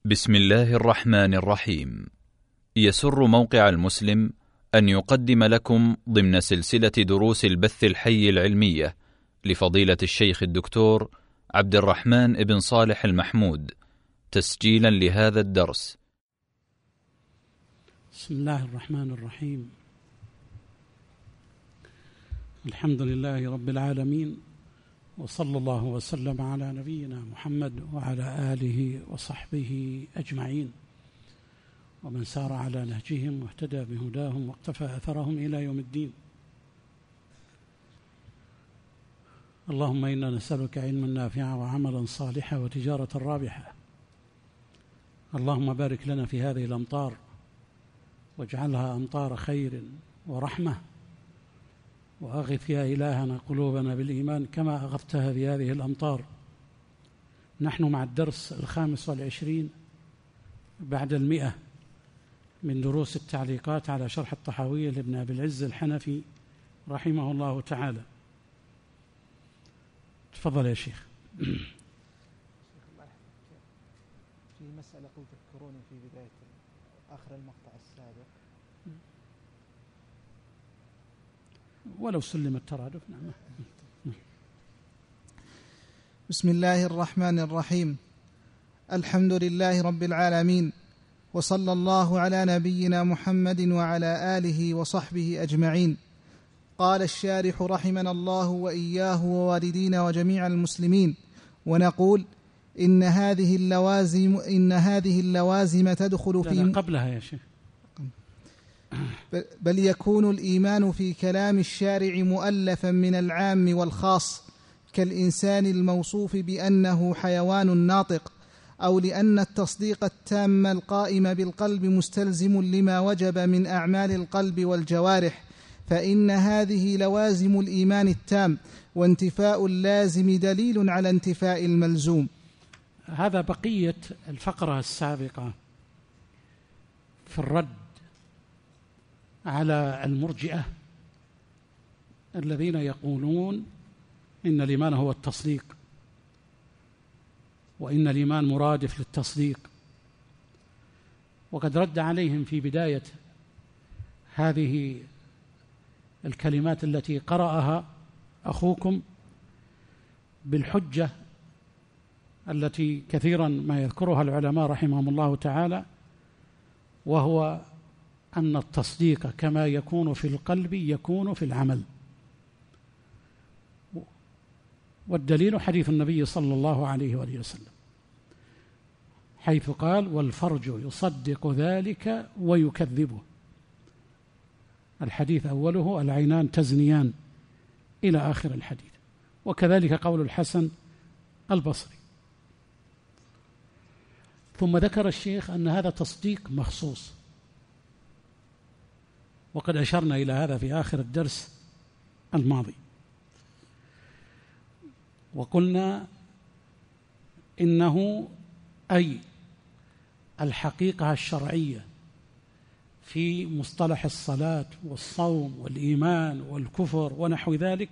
بسم الله الرحمن الرحيم. يسر موقع المسلم أن يقدم لكم ضمن سلسلة دروس البث الحي العلمية لفضيلة الشيخ الدكتور عبد الرحمن بن صالح المحمود تسجيلا لهذا الدرس. بسم الله الرحمن الرحيم. الحمد لله رب العالمين، وصلى الله وسلم على نبينا محمد وعلى آله وصحبه أجمعين، ومن سار على نهجهم واهتدى بهداهم واقتفى أثرهم إلى يوم الدين. اللهم إنا نسألك علما نافعا وعملا صالحا وتجارة رابحة. اللهم بارك لنا في هذه الأمطار واجعلها أمطار خير ورحمة، وأغث يا إلهنا قلوبنا بالإيمان كما أغثتها بهذه الأمطار. نحن مع الدرس 25 بعد 100 من دروس التعليقات على شرح الطحاوية لابن أبي العز الحنفي رحمه الله تعالى. تفضل يا شيخ. في مسألة قلت تذكروني في بداية آخر المقطع السابق، ولو سلم الترادف. نعم. بسم الله الرحمن الرحيم. الحمد لله رب العالمين، وصلى الله على نبينا محمد وعلى آله وصحبه أجمعين. قال الشارح رحمنا الله وإياه ووالدينا وجميع المسلمين، ونقول إن هذه اللوازم تدخل في قبلها يا شيخ. بل يكون الإيمان في كلام الشارع مؤلفا من العام والخاص، كالإنسان الموصوف بأنه حيوان ناطق، أو لأن التصديق التام القائم بالقلب مستلزم لما وجب من أعمال القلب والجوارح، فإن هذه لوازم الإيمان التام، وانتفاء اللازم دليل على انتفاء الملزوم. هذا بقية الفقرة السابقة في الرد على المرجئة الذين يقولون إن الإيمان هو التصديق، وإن الإيمان مرادف للتصديق. وقد رد عليهم في بداية هذه الكلمات التي قرأها أخوكم بالحجة التي كثيرا ما يذكرها العلماء رحمهم الله تعالى، وهو أن التصديق كما يكون في القلب يكون في العمل. والدليل حديث النبي صلى الله عليه وآله وسلم، حيث قال: والفرج يصدق ذلك ويكذبه. الحديث أوله: العينان تزنيان، إلى آخر الحديث. وكذلك قول الحسن البصري. ثم ذكر الشيخ أن هذا تصديق مخصوص، وقد أشرنا إلى هذا في آخر الدرس الماضي، وقلنا إنه أي الحقيقة الشرعية في مصطلح الصلاة والصوم والإيمان والكفر ونحو ذلك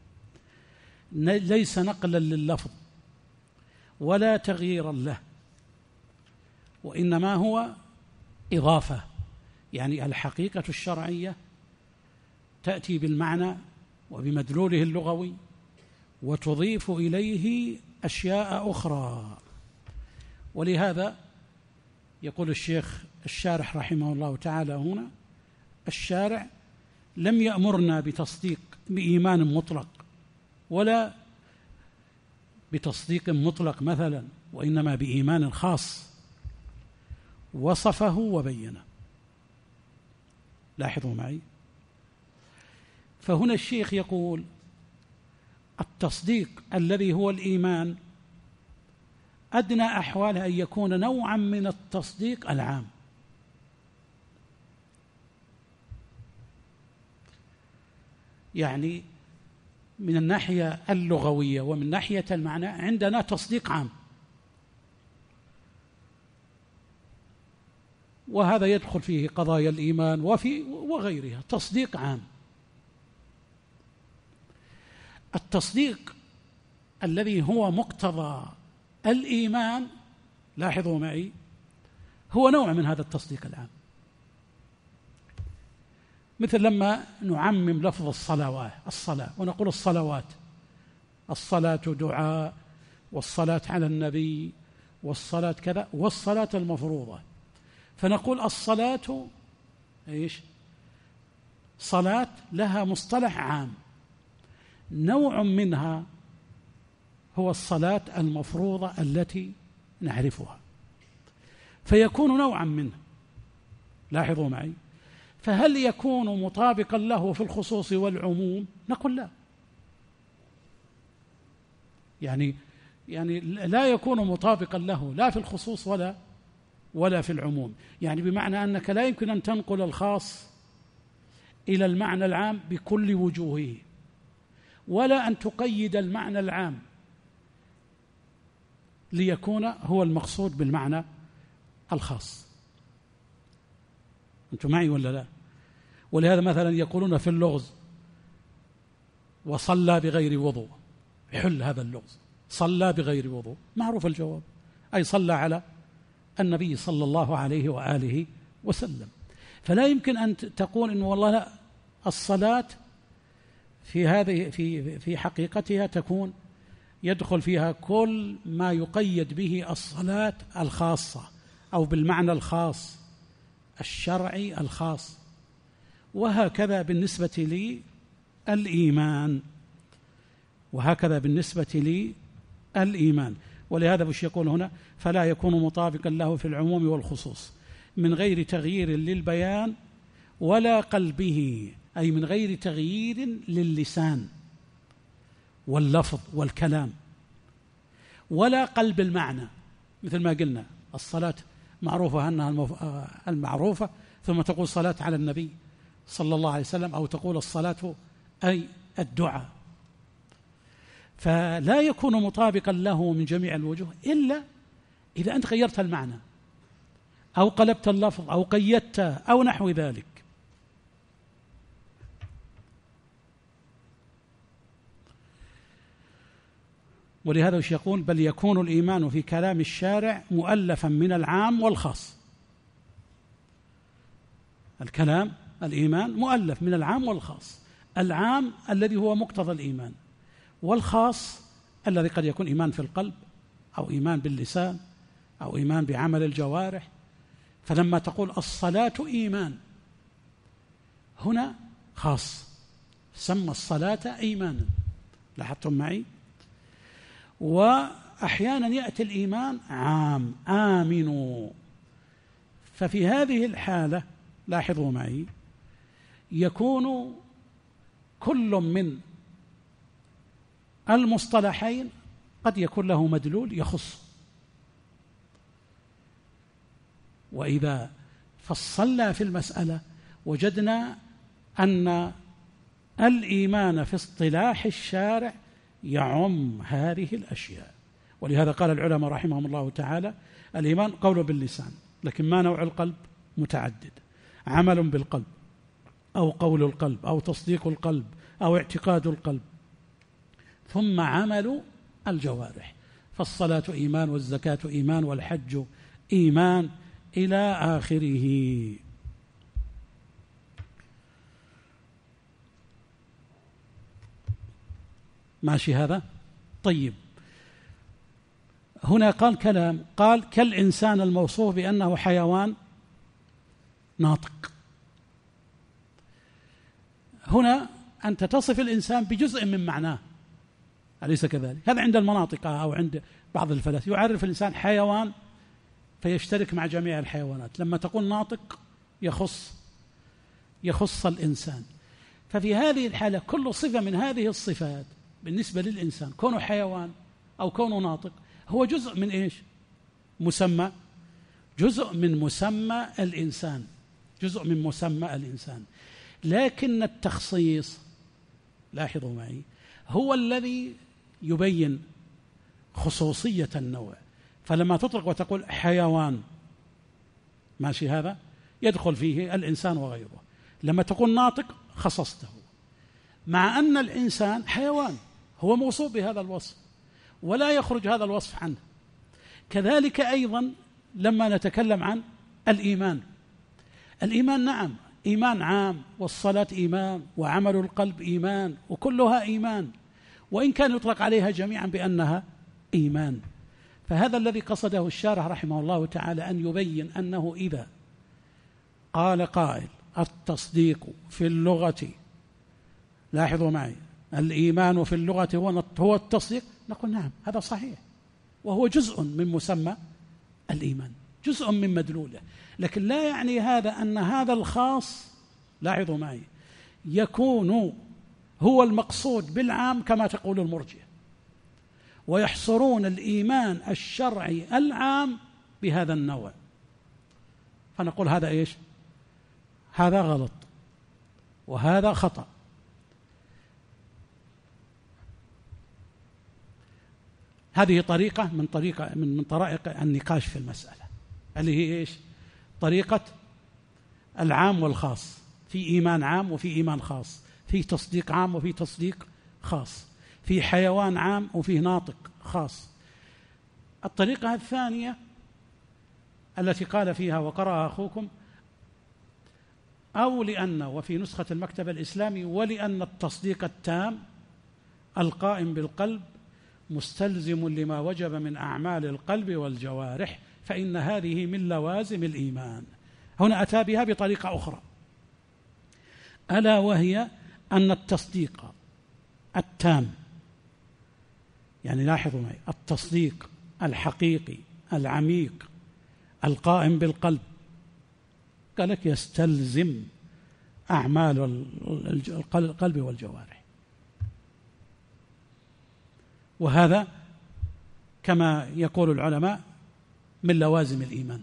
ليس نقلا لللفظ ولا تغييرا له، وإنما هو إضافة. يعني الحقيقة الشرعية تأتي بالمعنى وبمدلوله اللغوي، وتضيف إليه أشياء أخرى. ولهذا يقول الشيخ الشارح رحمه الله تعالى هنا: الشارع لم يأمرنا بتصديق بإيمان مطلق ولا بتصديق مطلق مثلا، وإنما بإيمان خاص وصفه وبينه. لاحظوا معي. فهنا الشيخ يقول: التصديق الذي هو الإيمان أدنى أحواله أن يكون نوعا من التصديق العام، يعني من الناحية اللغوية ومن ناحية المعنى عندنا تصديق عام، وهذا يدخل فيه قضايا الإيمان وغيرها، تصديق عام. التصديق الذي هو مقتضى الإيمان، لاحظوا معي، هو نوع من هذا التصديق العام، مثل لما نعمم لفظ الصلاة ونقول الصلوات، الصلاة دعاء، والصلاة على النبي، والصلاة كذا، والصلاة المفروضة، فنقول الصلاة إيش؟ صلاة لها مصطلح عام، نوع منها هو الصلاة المفروضة التي نعرفها، فيكون نوعا منه. لاحظوا معي، فهل يكون مطابقا له في الخصوص والعموم؟ نقول لا، يعني لا يكون مطابقا له لا في الخصوص ولا في العموم، يعني بمعنى أنك لا يمكن أن تنقل الخاص إلى المعنى العام بكل وجوهه، ولا أن تقيد المعنى العام ليكون هو المقصود بالمعنى الخاص. أنتم معي ولا لا؟ ولهذا مثلا يقولون في اللغز وصلى بغير وضوء، يحل هذا اللغز، صلى بغير وضوء، معروف الجواب، أي صلى على النبي صلى الله عليه وآله وسلم. فلا يمكن أن تقول إن والله لا، الصلاة في هذه في حقيقتها تكون يدخل فيها كل ما يقيد به الصلاة الخاصة أو بالمعنى الخاص الشرعي الخاص، وهكذا بالنسبة للإيمان، ولهذا وش يقول هنا؟ فلا يكون مطابقا له في العموم والخصوص من غير تغيير للبيان ولا قلبه، أي من غير تغيير للسان واللفظ والكلام ولا قلب المعنى، مثل ما قلنا الصلاة معروفة أنها المعروفة، ثم تقول صلاة على النبي صلى الله عليه وسلم، أو تقول الصلاة أي الدعاء، فلا يكون مطابقا له من جميع الوجوه إلا إذا أنت غيرت المعنى أو قلبت اللفظ أو قيدته أو نحو ذلك. ولهذا وش يقول؟ بل يكون الإيمان في كلام الشارع مؤلفا من العام والخاص. الإيمان مؤلف من العام والخاص، العام الذي هو مقتضى الإيمان، والخاص الذي قد يكون إيمان في القلب أو إيمان باللسان أو إيمان بعمل الجوارح. فلما تقول الصلاة إيمان هنا خاص، سمى الصلاة إيمانا، لاحظتم معي؟ وأحيانا يأتي الإيمان عام، آمنوا، ففي هذه الحالة لاحظوا معي يكون كل من المصطلحين قد يكون له مدلول يخص. وإذا فصلنا في المسألة وجدنا أن الإيمان في اصطلاح الشارع يعم هذه الأشياء. ولهذا قال العلماء رحمهم الله تعالى الإيمان قول باللسان، لكن ما نوع القلب؟ متعدد، عمل بالقلب أو قول القلب أو تصديق القلب أو اعتقاد القلب، ثم عمل الجوارح، فالصلاة إيمان والزكاة إيمان والحج إيمان إلى آخره. ماشي هذا؟ طيب، هنا قال كلام، قال كالإنسان الموصوف بأنه حيوان ناطق. هنا أنت تصف الإنسان بجزء من معناه، أليس كذلك؟ هذا عند المناطق أو عند بعض الفلاسفة يعرف الإنسان حيوان فيشترك مع جميع الحيوانات، لما تقول ناطق يخص الإنسان. ففي هذه الحالة كل صفة من هذه الصفات بالنسبة للإنسان، كونه حيوان أو كونه ناطق، هو جزء من إيش؟ مسمى، جزء من مسمى الإنسان، جزء من مسمى الإنسان. لكن التخصيص، لاحظوا معي، هو الذي يبين خصوصية النوع. فلما تطلق وتقول حيوان، ماشي هذا يدخل فيه الإنسان وغيره. لما تقول ناطق خصصته، مع أن الإنسان حيوان هو موصوف بهذا الوصف ولا يخرج هذا الوصف عنه. كذلك أيضا لما نتكلم عن الإيمان نعم إيمان عام، والصلاة إيمان، وعمل القلب إيمان، وكلها إيمان، وإن كان يطلق عليها جميعا بأنها إيمان. فهذا الذي قصده الشارح رحمه الله تعالى أن يبين أنه إذا قال قائل التصديق في اللغة، لاحظوا معي، الإيمان في اللغة هو التصديق، نقول نعم هذا صحيح، وهو جزء من مسمى الإيمان، جزء من مدلوله، لكن لا يعني هذا أن هذا الخاص، لاحظوا معي، يكون هو المقصود بالعام كما تقول المرجئة، ويحصرون الإيمان الشرعي العام بهذا النوع. فنقول هذا إيش؟ هذا غلط وهذا خطأ. هذه طريقة من طرائق النقاش في المسألة، اللي هي إيش؟ طريقة العام والخاص، في إيمان عام وفي إيمان خاص، في تصديق عام وفي تصديق خاص، في حيوان عام وفي ناطق خاص. الطريقة الثانية التي قال فيها وقرأ أخوكم، أو لأن، وفي نسخة المكتب الإسلامي، ولأن التصديق التام القائم بالقلب مستلزم لما وجب من أعمال القلب والجوارح، فإن هذه من لوازم الإيمان. هنا أتى بها بطريقة أخرى، ألا وهي أن التصديق التام، يعني لاحظوا معي، التصديق الحقيقي العميق القائم بالقلب، قال لك يستلزم أعمال القلب والجوارح، وهذا كما يقول العلماء من لوازم الإيمان،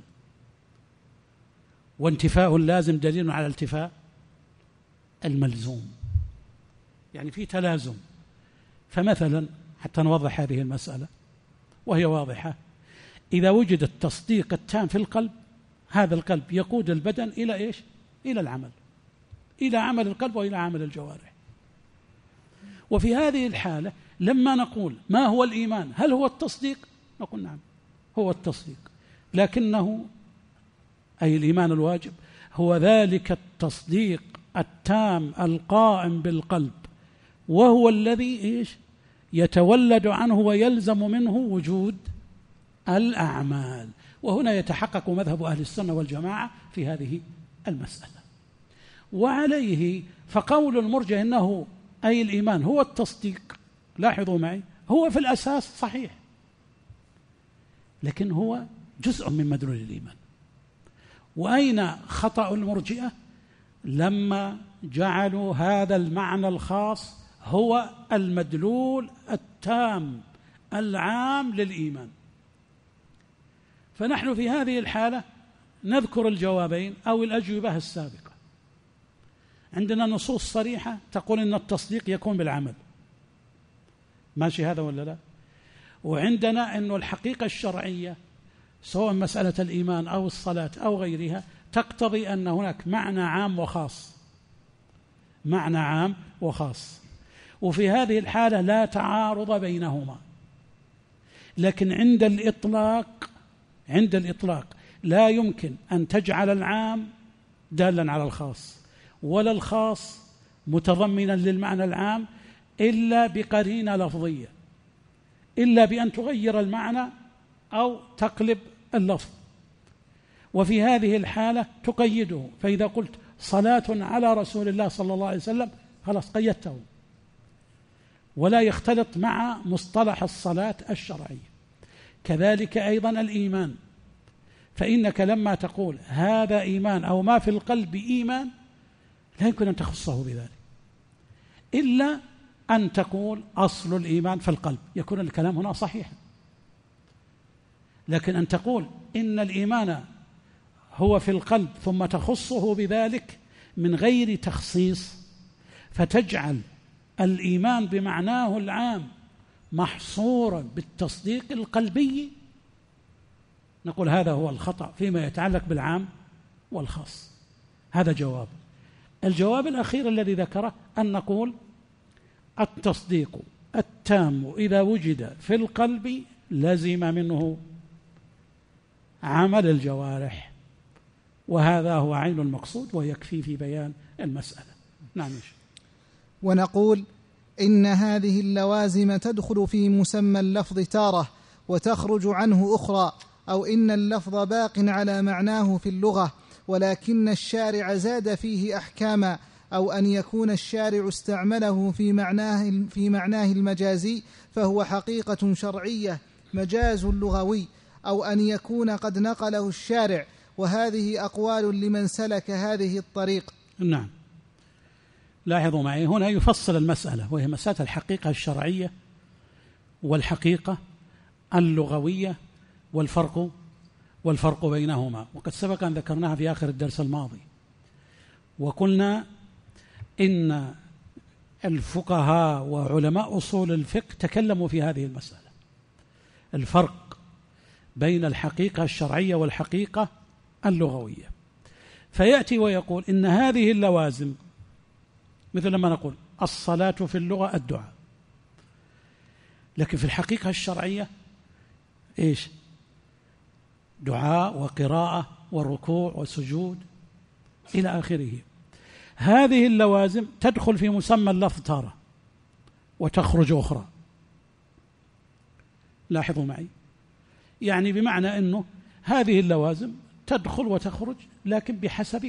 وانتفاء اللازم دليل على التفاء الملزوم، يعني في تلازم. فمثلا حتى نوضح هذه المسألة وهي واضحة، إذا وجد التصديق التام في القلب، هذا القلب يقود البدن إلى إيش؟ إلى العمل، إلى عمل القلب وإلى عمل الجوارح. وفي هذه الحالة لما نقول ما هو الإيمان، هل هو التصديق؟ نقول نعم هو التصديق، لكنه أي الإيمان الواجب هو ذلك التصديق التام القائم بالقلب، وهو الذي إيش؟ يتولد عنه ويلزم منه وجود الأعمال. وهنا يتحقق مذهب أهل السنة والجماعة في هذه المسألة. وعليه فقول المرجئة إنه أي الإيمان هو التصديق، لاحظوا معي، هو في الأساس صحيح، لكن هو جزء من مدلول الإيمان. وأين خطأ المرجئة؟ لما جعلوا هذا المعنى الخاص هو المدلول التام العام للإيمان. فنحن في هذه الحالة نذكر الجوابين أو الأجوبة السابقة. عندنا نصوص صريحة تقول إن التصديق يكون بالعمل، ماشي هذا ولا لا؟ وعندنا أن الحقيقة الشرعية سواء مسألة الإيمان أو الصلاة أو غيرها تقتضي أن هناك معنى عام وخاص، معنى عام وخاص، وفي هذه الحالة لا تعارض بينهما. لكن عند الإطلاق لا يمكن أن تجعل العام دالا على الخاص، ولا الخاص متضمنا للمعنى العام إلا بقرينة لفظية، إلا بأن تغير المعنى أو تقلب اللفظ. وفي هذه الحالة تقيده، فإذا قلت صلاة على رسول الله صلى الله عليه وسلم خلاص قيدته، ولا يختلط مع مصطلح الصلاة الشرعية. كذلك أيضا الإيمان، فإنك لما تقول هذا إيمان أو ما في القلب إيمان لا يمكن أن تخصه بذلك، إلا أن تقول أصل الإيمان في القلب، يكون الكلام هنا صحيحا. لكن أن تقول إن الإيمان هو في القلب ثم تخصه بذلك من غير تخصيص، فتجعل الإيمان بمعناه العام محصورا بالتصديق القلبي، نقول هذا هو الخطأ فيما يتعلق بالعام والخاص. هذا جواب. الجواب الأخير الذي ذكره أن نقول التصديق التام إذا وجد في القلب لزم منه عمل الجوارح، وهذا هو عين المقصود ويكفي في بيان المسألة. نعم. ونقول إن هذه اللوازم تدخل في مسمى اللفظ تارة وتخرج عنه أخرى، أو إن اللفظ باق على معناه في اللغة ولكن الشارع زاد فيه أحكاما، أو أن يكون الشارع استعمله في معناه المجازي فهو حقيقة شرعية مجاز لغوي، أو أن يكون قد نقله الشارع، وهذه أقوال لمن سلك هذه الطريق. نعم. لاحظوا معي هنا يفصل المسألة، وهي مسألة الحقيقة الشرعية والحقيقة اللغوية والفرق بينهما، وقد سبق أن ذكرناها في آخر الدرس الماضي، وقلنا إن الفقهاء وعلماء أصول الفقه تكلموا في هذه المسألة، الفرق بين الحقيقة الشرعية والحقيقة اللغوية. فيأتي ويقول إن هذه اللوازم مثل لما نقول الصلاة في اللغة الدعاء، لكن في الحقيقة الشرعية إيش؟ دعاء وقراءة وركوع وسجود إلى آخره. هذه اللوازم تدخل في مسمى اللفظ تارة وتخرج أخرى. لاحظوا معي، يعني بمعنى أنه هذه اللوازم تدخل وتخرج لكن بحسب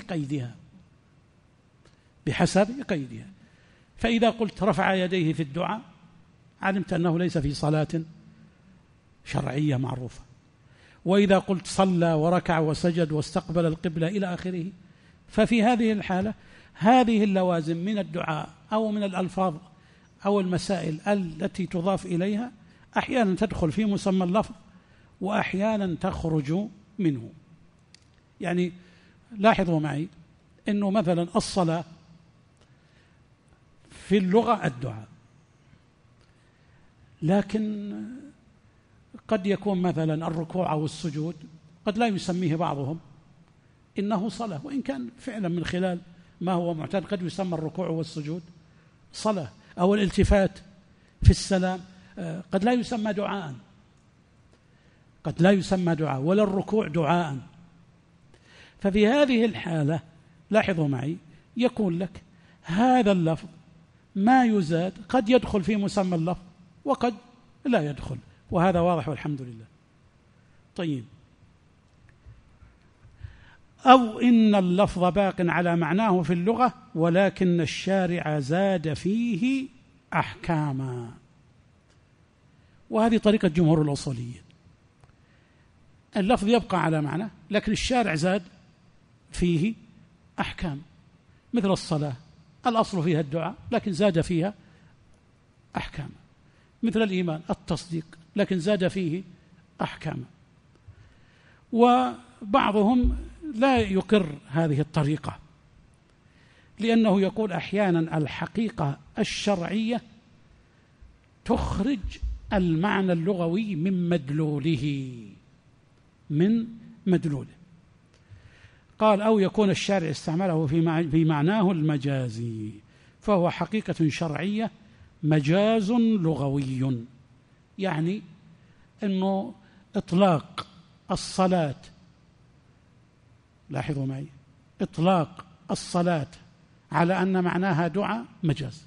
قيدها. فإذا قلت رفع يديه في الدعاء علمت أنه ليس في صلاة شرعية معروفة، وإذا قلت صلى وركع وسجد واستقبل القبلة إلى آخره، ففي هذه الحالة هذه اللوازم من الدعاء أو من الألفاظ أو المسائل التي تضاف إليها أحيانا تدخل في مسمى اللفظ وأحيانا تخرج منه. يعني لاحظوا معي أنه مثلا الصلاة في اللغة الدعاء، لكن قد يكون مثلا الركوع أو السجود قد لا يسميه بعضهم إنه صلاة، وإن كان فعلا من خلال ما هو معتاد قد يسمى الركوع والسجود صلاة، أو الالتفات في السلام قد لا يسمى دعاء ولا الركوع دعاء. ففي هذه الحالة لاحظوا معي يقول لك هذا اللفظ ما يزاد قد يدخل في مسمى اللفظ وقد لا يدخل، وهذا واضح والحمد لله. طيب، أو إن اللفظ باق على معناه في اللغة ولكن الشارع زاد فيه أحكاما، وهذه طريقة جمهور الأصوليين. اللفظ يبقى على معناه لكن الشارع زاد فيه أحكام، مثل الصلاة الأصل فيها الدعاء لكن زاد فيها أحكام، مثل الإيمان التصديق لكن زاد فيه أحكام. وبعضهم لا يقر هذه الطريقة، لأنه يقول أحيانا الحقيقة الشرعية تخرج المعنى اللغوي من مدلوله. قال أو يكون الشارع استعمله في معناه المجازي فهو حقيقة شرعية مجاز لغوي، يعني أنه إطلاق الصلاة، لاحظوا معي، إطلاق الصلاة على أن معناها دعاء مجاز،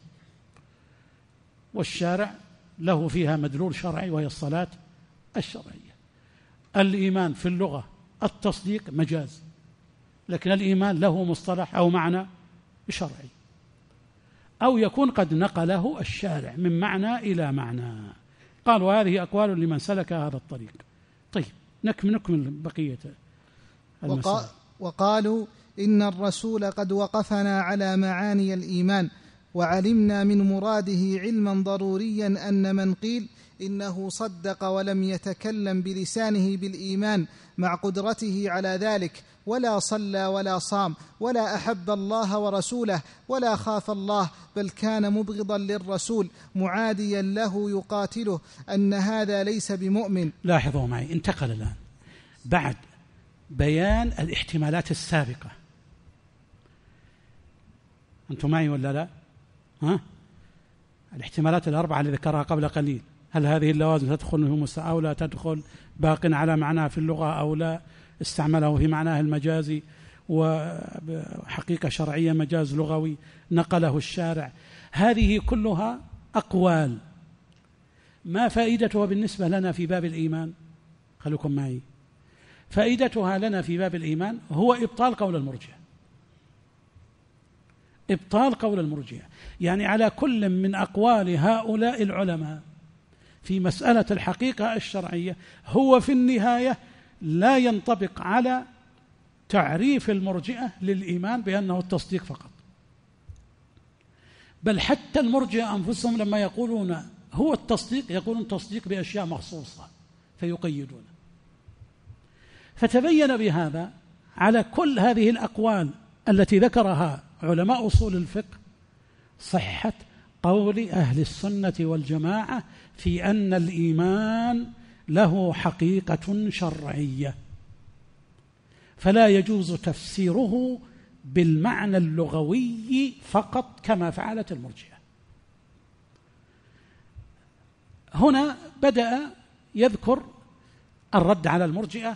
والشارع له فيها مدلول شرعي وهي الصلاة الشرعية. الإيمان في اللغة التصديق مجاز، لكن الإيمان له مصطلح أو معنى شرعي، أو يكون قد نقله الشارع من معنى إلى معنى. قال وهذه أقوال لمن سلك هذا الطريق. طيب، نكمل بقية المسألة. وقالوا إن الرسول قد وقفنا على معاني الإيمان وعلمنا من مراده علما ضروريا أن من قيل إنه صدق ولم يتكلم بلسانه بالإيمان مع قدرته على ذلك ولا صلى ولا صام ولا أحب الله ورسوله ولا خاف الله بل كان مبغضا للرسول معاديا له يقاتله أن هذا ليس بمؤمن. لاحظوا معي، انتقل الآن بعد بيان الاحتمالات السابقة. أنتم معي ولا لا؟ الاحتمالات الأربعة اللي ذكرها قبل قليل، هل هذه اللوازم تدخل أو لا تدخل، باق على معناه في اللغة أو لا، استعمله في معناه المجازي، وحقيقة شرعية مجاز لغوي نقله الشارع. هذه كلها أقوال، ما فائدتها بالنسبة لنا في باب الإيمان؟ خلوكم معي. فائدتها لنا في باب الإيمان هو إبطال قول المرجئة، إبطال قول المرجئة. يعني على كل من أقوال هؤلاء العلماء في مسألة الحقيقة الشرعية هو في النهاية لا ينطبق على تعريف المرجئة للإيمان بأنه التصديق فقط، بل حتى المرجئة أنفسهم لما يقولون هو التصديق يقولون تصديق بأشياء مخصوصة فيقيدون. فتبين بهذا على كل هذه الأقوال التي ذكرها علماء أصول الفقه صحة قول أهل السنة والجماعة في أن الإيمان له حقيقة شرعية، فلا يجوز تفسيره بالمعنى اللغوي فقط كما فعلت المرجئة. هنا بدأ يذكر الرد على المرجئة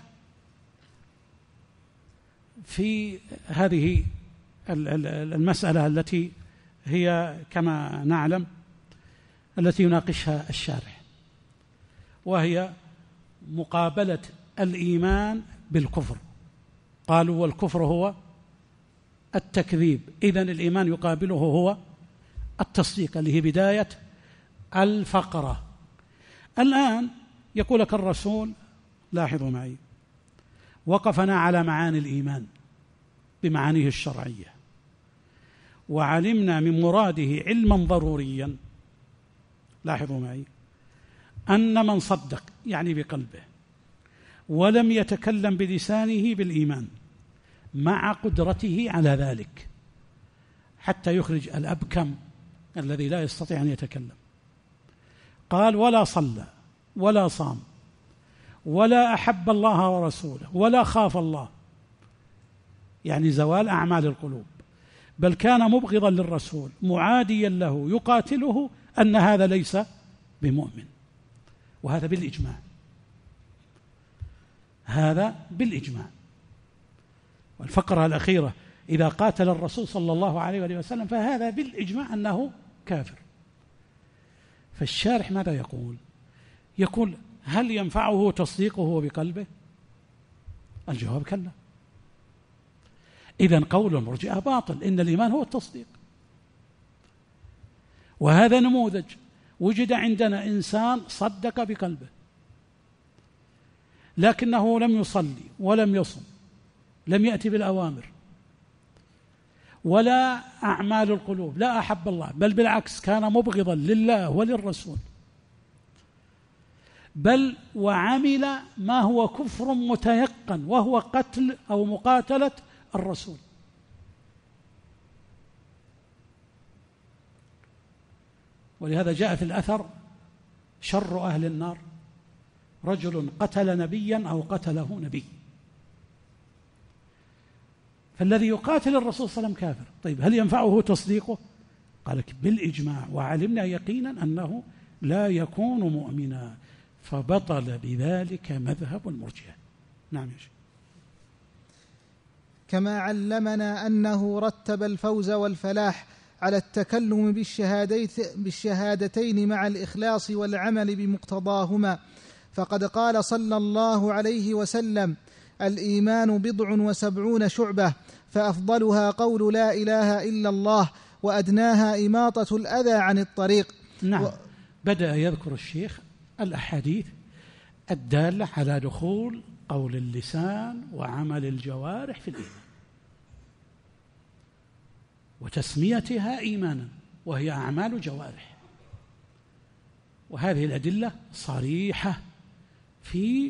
في هذه المسألة التي هي كما نعلم التي يناقشها الشارح، وهي مقابلة الإيمان بالكفر. قالوا والكفر هو التكذيب، إذن الإيمان يقابله هو التصديق اللي هي بداية الفقرة. الآن يقول لك الرسول، لاحظوا معي، وقفنا على معاني الإيمان بمعانيه الشرعية، وعلمنا من مراده علما ضروريا. لاحظوا معي أن من صدق يعني بقلبه ولم يتكلم بلسانه بالإيمان مع قدرته على ذلك حتى يخرج الأبكم الذي لا يستطيع أن يتكلم، قال ولا صلى ولا صام ولا أحب الله ورسوله ولا خاف الله، يعني زوال أعمال القلوب، بل كان مبغضا للرسول معاديا له يقاتله، أن هذا ليس بمؤمن. وهذا بالإجماع، هذا بالإجماع. والفقرة الأخيرة إذا قاتل الرسول صلى الله عليه وسلم فهذا بالإجماع أنه كافر. فالشارح ماذا يقول؟ يقول هل ينفعه تصديقه بقلبه؟ الجواب كلا. إذن قول المرجئة باطل، إن الإيمان هو التصديق. وهذا نموذج، وجد عندنا إنسان صدق بقلبه لكنه لم يصلي ولم يصم، لم يأتي بالأوامر ولا أعمال القلوب، لا أحب الله، بل بالعكس كان مبغضا لله وللرسول، بل وعمل ما هو كفر متيقن وهو قتل أو مقاتلة الرسول. ولهذا جاء في الأثر شر أهل النار رجل قتل نبيا أو قتله نبي. فالذي يقاتل الرسول صلى الله عليه وسلم كافر. طيب هل ينفعه تصديقه؟ قال لك بالإجماع، وعلمنا يقينا أنه لا يكون مؤمنا، فبطل بذلك مذهب المرجئة. نعم يا شيخ. كما علمنا أنه رتب الفوز والفلاح على التكلم بالشهادتين مع الإخلاص والعمل بمقتضاهما، فقد قال صلى الله عليه وسلم: الإيمان 70 شعبة، فأفضلها قول لا إله إلا الله، وأدناها إماطة الأذى عن الطريق. نعم. بدأ يذكر الشيخ الأحاديث الدالة على دخول قول اللسان وعمل الجوارح في الإيمان وتسميتها إيمانا، وهي أعمال جوارح. وهذه الأدلة صريحة في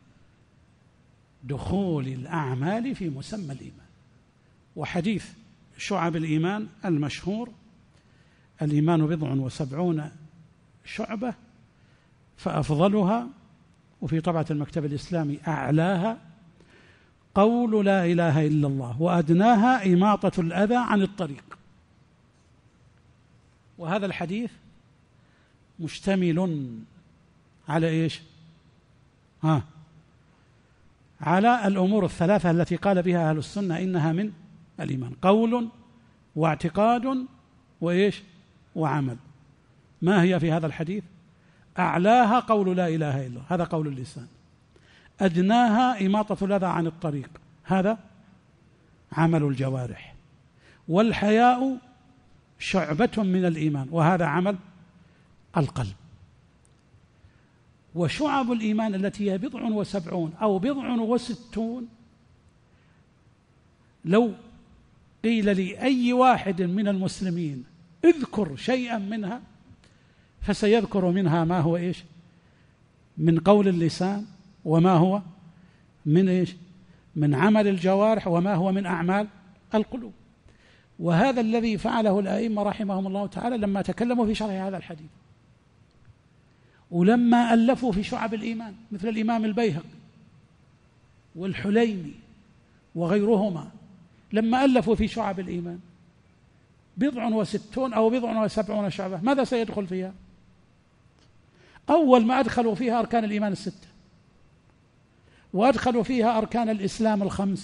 دخول الأعمال في مسمى الإيمان. وحديث شعب الإيمان المشهور: الإيمان 70 شعبة، فأفضلها، وفي طبعة المكتب الإسلامي أعلاها، قول لا إله إلا الله، وأدناها إماطة الأذى عن الطريق. وهذا الحديث مشتمل على إيش؟ على الأمور الثلاثة التي قال بها أهل السنة إنها من الإيمان: قول واعتقاد وإيش وعمل. ما هي في هذا الحديث؟ أعلاها قول لا إله إلا الله، هذا قول اللسان. أدناها إماطة الأذى عن الطريق، هذا عمل الجوارح. والحياء شعبة من الإيمان، وهذا عمل القلب. وشعب الإيمان التي هي 70 أو 60، لو قيل لي أي واحد من المسلمين اذكر شيئا منها، فسيذكر منها ما هو إيش؟ من قول اللسان، وما هو من إيش؟ من عمل الجوارح، وما هو من أعمال القلوب. وهذا الذي فعله الأئمة رحمهم الله تعالى لما تكلموا في شرح هذا الحديث، ولما ألفوا في شعب الإيمان، مثل الإمام البيهقي والحليمي وغيرهما، لما ألفوا في شعب الإيمان 60 أو 70 شعبة، ماذا سيدخل فيها؟ أول ما أدخلوا فيها أركان الإيمان 6، وأدخلوا فيها أركان الإسلام 5،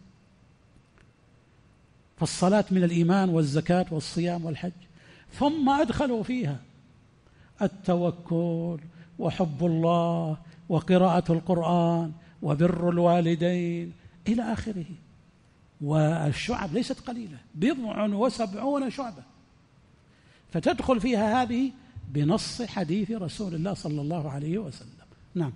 فالصلاة من الإيمان والزكاة والصيام والحج. ثم أدخلوا فيها التوكل وحب الله وقراءة القرآن وبر الوالدين إلى آخره. والشعب ليست قليلة، 70 شعبة، فتدخل فيها هذه بنص حديث رسول الله صلى الله عليه وسلم. نعم.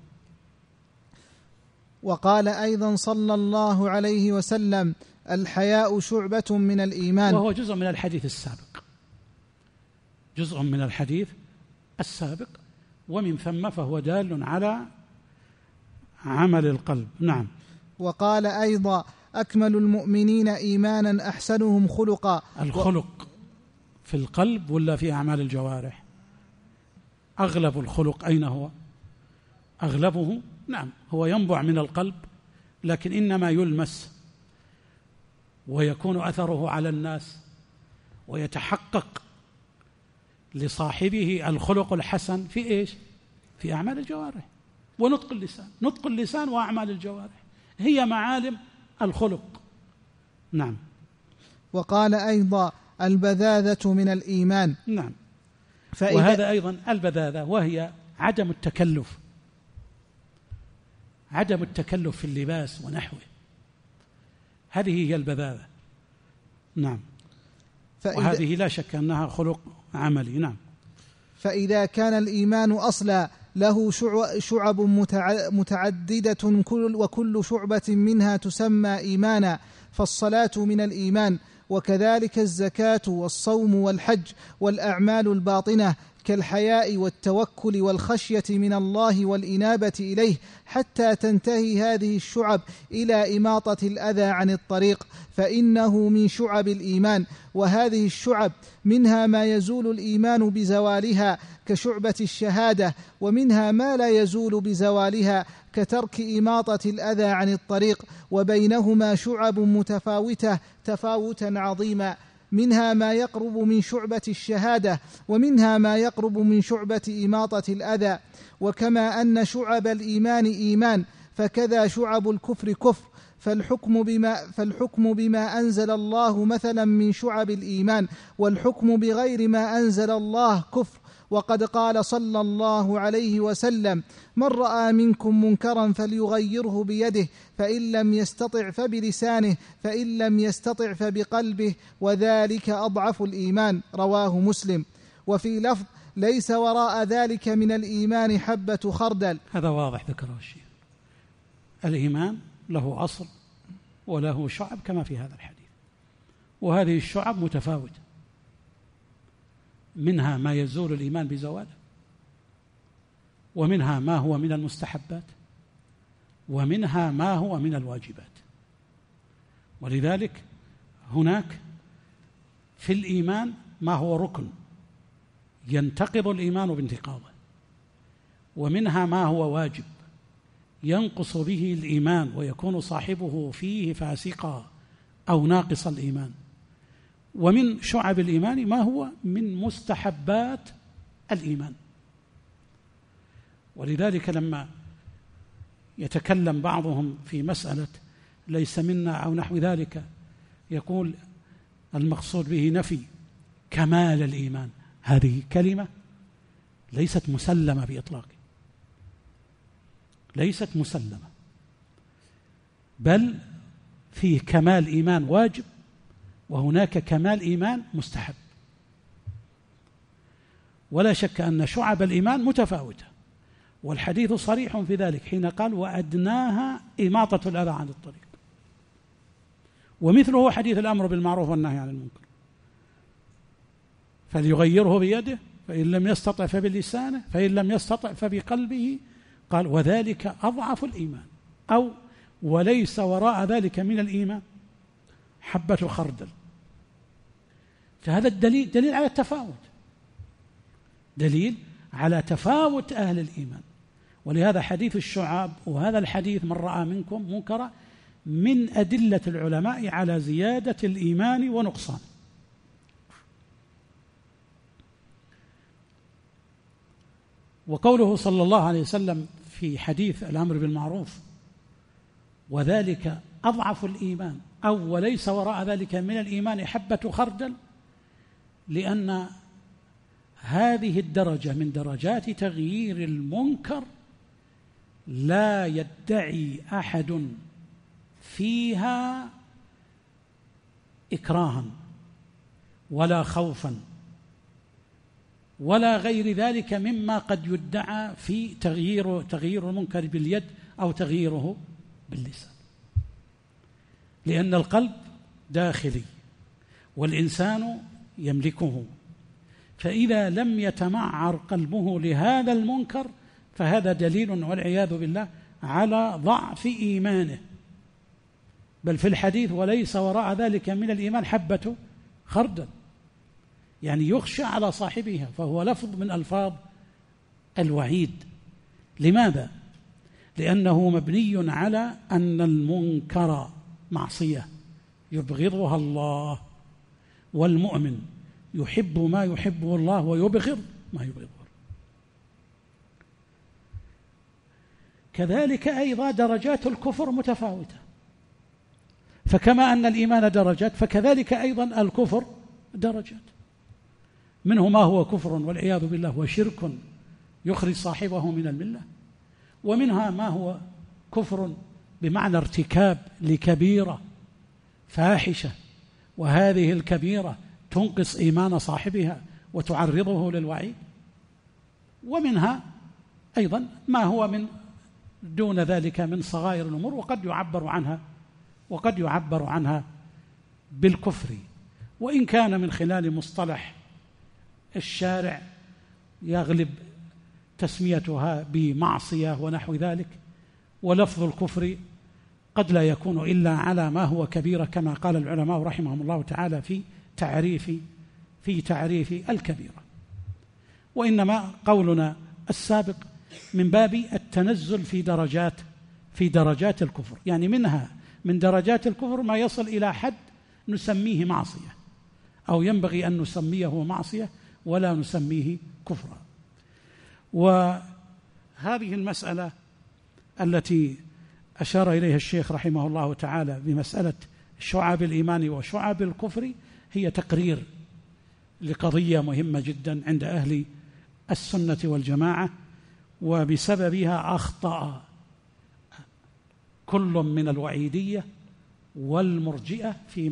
وقال أيضا صلى الله عليه وسلم: الحياء شعبة من الإيمان، وهو جزء من الحديث السابق، جزء من الحديث السابق، ومن ثم فهو دال على عمل القلب. نعم. وقال أيضا: أكمل المؤمنين إيمانا أحسنهم خلقا. الخلق في القلب ولا في أعمال الجوارح؟ أغلب الخلق أين هو؟ أغلبه نعم هو ينبع من القلب، لكن إنما يلمس ويكون أثره على الناس، ويتحقق لصاحبه الخلق الحسن في إيش؟ في أعمال الجوارح ونطق اللسان. نطق اللسان وأعمال الجوارح هي معالم الخلق. نعم. وقال أيضا: البذاذة من الإيمان. نعم. وهذا أيضا البذاذة، وهي عدم التكلف، عدم التكلف في اللباس ونحوه، هذه هي البذاذة. نعم. وهذه لا شك أنها خلق عملي. نعم. فإذا كان الإيمان أصلا له شعب متعددة، وكل شعبة منها تسمى إيمانا، فالصلاة من الإيمان، وكذلك الزكاة والصوم والحج والأعمال الباطنة كالحياء والتوكل والخشية من الله والإنابة إليه، حتى تنتهي هذه الشعب إلى إماطة الأذى عن الطريق، فإنه من شعب الإيمان. وهذه الشعب منها ما يزول الإيمان بزوالها كشعبة الشهادة، ومنها ما لا يزول بزوالها كترك إماطة الأذى عن الطريق، وبينهما شعب متفاوتة تفاوتا عظيما، منها ما يقرب من شعبة الشهادة، ومنها ما يقرب من شعبة إماطة الأذى. وكما أن شعب الإيمان إيمان، فكذا شعب الكفر كفر، فالحكم بما أنزل الله مثلا من شعب الإيمان، والحكم بغير ما أنزل الله كفر. وقد قال صلى الله عليه وسلم: من رأى منكم منكرا فليغيره بيده، فإن لم يستطع فبلسانه، فإن لم يستطع فبقلبه، وذلك أضعف الإيمان. رواه مسلم. وفي لفظ: ليس وراء ذلك من الإيمان حبة خردل. هذا واضح ذكره الشيخ. الإيمان له أصل وله شعب كما في هذا الحديث، وهذه الشعب متفاوتة، منها ما يزول الإيمان بزواله، ومنها ما هو من المستحبات، ومنها ما هو من الواجبات. ولذلك هناك في الإيمان ما هو ركن ينتقض الإيمان بانتقاضه، ومنها ما هو واجب ينقص به الإيمان ويكون صاحبه فيه فاسقا أو ناقص الإيمان. ومن شعب الإيمان ما هو من مستحبات الإيمان. ولذلك لما يتكلم بعضهم في مسألة ليس منا أو نحو ذلك، يقول المقصود به نفي كمال الإيمان. هذه كلمة ليست مسلمة بإطلاق، ليست مسلمة، بل فيه كمال إيمان واجب وهناك كمال إيمان مستحب. ولا شك أن شعب الإيمان متفاوتة، والحديث صريح في ذلك حين قال وأدناها إماطة الأذى عن الطريق، ومثله حديث الأمر بالمعروف والنهي عن المنكر، فليغيره بيده فإن لم يستطع فبلسانه فإن لم يستطع فبقلبه، قال وذلك أضعف الإيمان، أو وليس وراء ذلك من الإيمان حبة خردل. فهذا الدليل دليل على التفاوت، دليل على تفاوت أهل الإيمان. ولهذا حديث الشعاب وهذا الحديث من رأى منكم منكرا من أدلة العلماء على زيادة الإيمان ونقصانه. وقوله صلى الله عليه وسلم في حديث الأمر بالمعروف وذلك أضعف الإيمان أو وليس وراء ذلك من الإيمان حبة خردل، لأن هذه الدرجة من درجات تغيير المنكر لا يدعي أحد فيها إكراها ولا خوفا ولا غير ذلك مما قد يدعى في تغيير المنكر باليد أو تغييره باللسان، لأن القلب داخلي والإنسان يملكه، فإذا لم يتمعر قلبه لهذا المنكر فهذا دليل والعياذ بالله على ضعف إيمانه. بل في الحديث وليس وراء ذلك من الإيمان حبة خردل، يعني يخشى على صاحبها، فهو لفظ من ألفاظ الوعيد. لماذا؟ لأنه مبني على أن المنكر معصية يبغضها الله، والمؤمن يحب ما يحبه الله ويبغض ما يبغضه. كذلك أيضا درجات الكفر متفاوتة، فكما أن الإيمان درجات فكذلك أيضا الكفر درجات، منه ما هو كفر والعياذ بالله وشرك يخرج صاحبه من الملة، ومنها ما هو كفر بمعنى ارتكاب لكبيرة فاحشة، وهذه الكبيرة تنقص إيمان صاحبها وتعرضه للوعيد، ومنها أيضا ما هو من دون ذلك من صغائر الأمور وقد يعبر عنها بالكفر، وإن كان من خلال مصطلح الشارع يغلب تسميتها بمعصية ونحو ذلك، ولفظ الكفر قد لا يكون إلا على ما هو كبيرة كما قال العلماء رحمهم الله تعالى في تعريف الكبيرة. وإنما قولنا السابق من باب التنزل في درجات الكفر، يعني من درجات الكفر ما يصل إلى حد نسميه معصية أو ينبغي أن نسميه معصية ولا نسميه كفرا. وهذه المسألة التي أشار إليها الشيخ رحمه الله تعالى بمسألة شعب الإيمان وشعب الكفر هي تقرير لقضية مهمة جدا عند أهل السنة والجماعة، وبسببها أخطأ كل من الوعيدية والمرجئة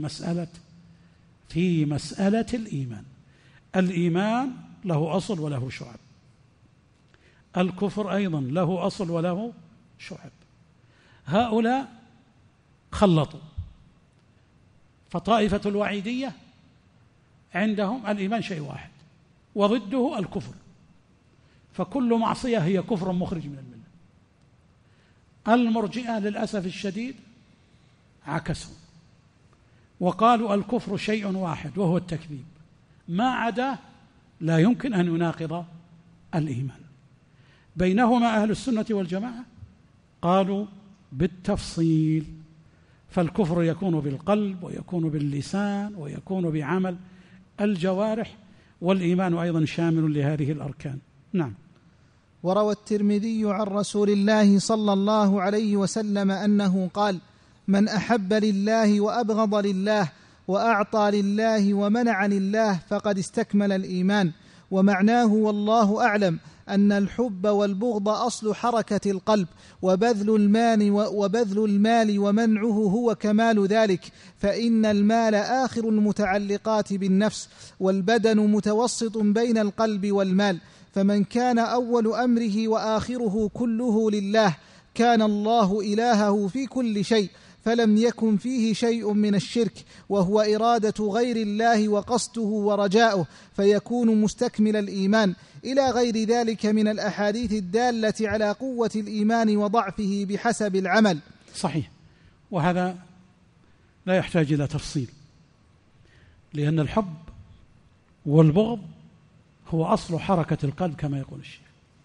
في مسألة الإيمان. الإيمان له أصل وله شعب، الكفر أيضا له أصل وله شعب. هؤلاء خلطوا، فطائفة الوعيدية عندهم الإيمان شيء واحد وضده الكفر، فكل معصية هي كفر مخرج من الملة. المرجئة للأسف الشديد عكسوا وقالوا الكفر شيء واحد وهو التكذيب، ما عداه لا يمكن أن يناقض الإيمان. بينهما أهل السنة والجماعة قالوا بالتفصيل، فالكفر يكون بالقلب ويكون باللسان ويكون بعمل الجوارح، والإيمان أيضا شامل لهذه الأركان. نعم. وروى الترمذي عن رسول الله صلى الله عليه وسلم أنه قال: من أحب لله وأبغض لله وأعطى لله ومنع لله فقد استكمل الإيمان. ومعناه والله أعلم أن الحب والبغض أصل حركة القلب، وبذل المال ومنعه هو كمال ذلك، فإن المال آخر المتعلقات بالنفس، والبدن متوسط بين القلب والمال، فمن كان أول أمره وآخره كله لله كان الله إلهه في كل شيء، فلم يكن فيه شيء من الشرك، وهو إرادة غير الله وقصده ورجاؤه، فيكون مستكمل الإيمان، إلى غير ذلك من الأحاديث الدالة على قوة الإيمان وضعفه بحسب العمل. صحيح، وهذا لا يحتاج إلى تفصيل، لأن الحب والبغض هو أصل حركة القلب كما يقول الشيخ،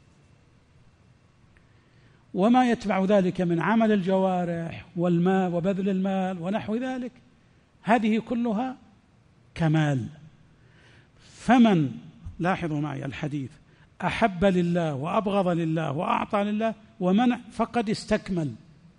وما يتبع ذلك من عمل الجوارح والمال وبذل المال ونحو ذلك، هذه كلها كمال. فمن، لاحظوا معي الحديث، أحب لله وأبغض لله وأعطى لله ومنع فقد استكمل،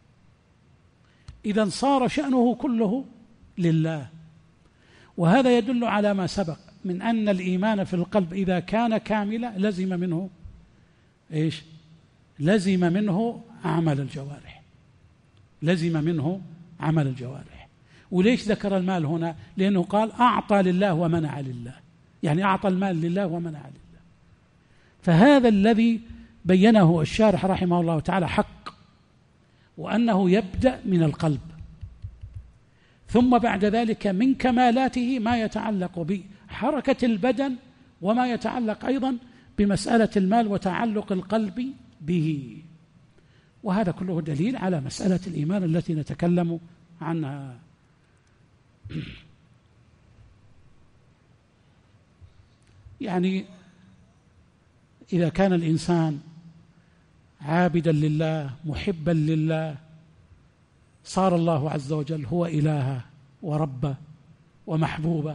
إذن صار شأنه كله لله. وهذا يدل على ما سبق من أن الإيمان في القلب إذا كان كاملا لزم منه إيش؟ لزم منه عمل الجوارح، لزم منه عمل الجوارح. وليش ذكر المال هنا؟ لأنه قال أعطى لله ومنع لله، يعني أعطى المال لله ومنع لله. فهذا الذي بينه الشارح رحمه الله تعالى حق، وأنه يبدأ من القلب، ثم بعد ذلك من كمالاته ما يتعلق بحركة البدن، وما يتعلق أيضا بمسألة المال وتعلق القلب به. وهذا كله دليل على مسألة الإيمان التي نتكلم عنها. يعني إذا كان الإنسان عابدا لله محبا لله، صار الله عز وجل هو إلهه وربه ومحبوبه،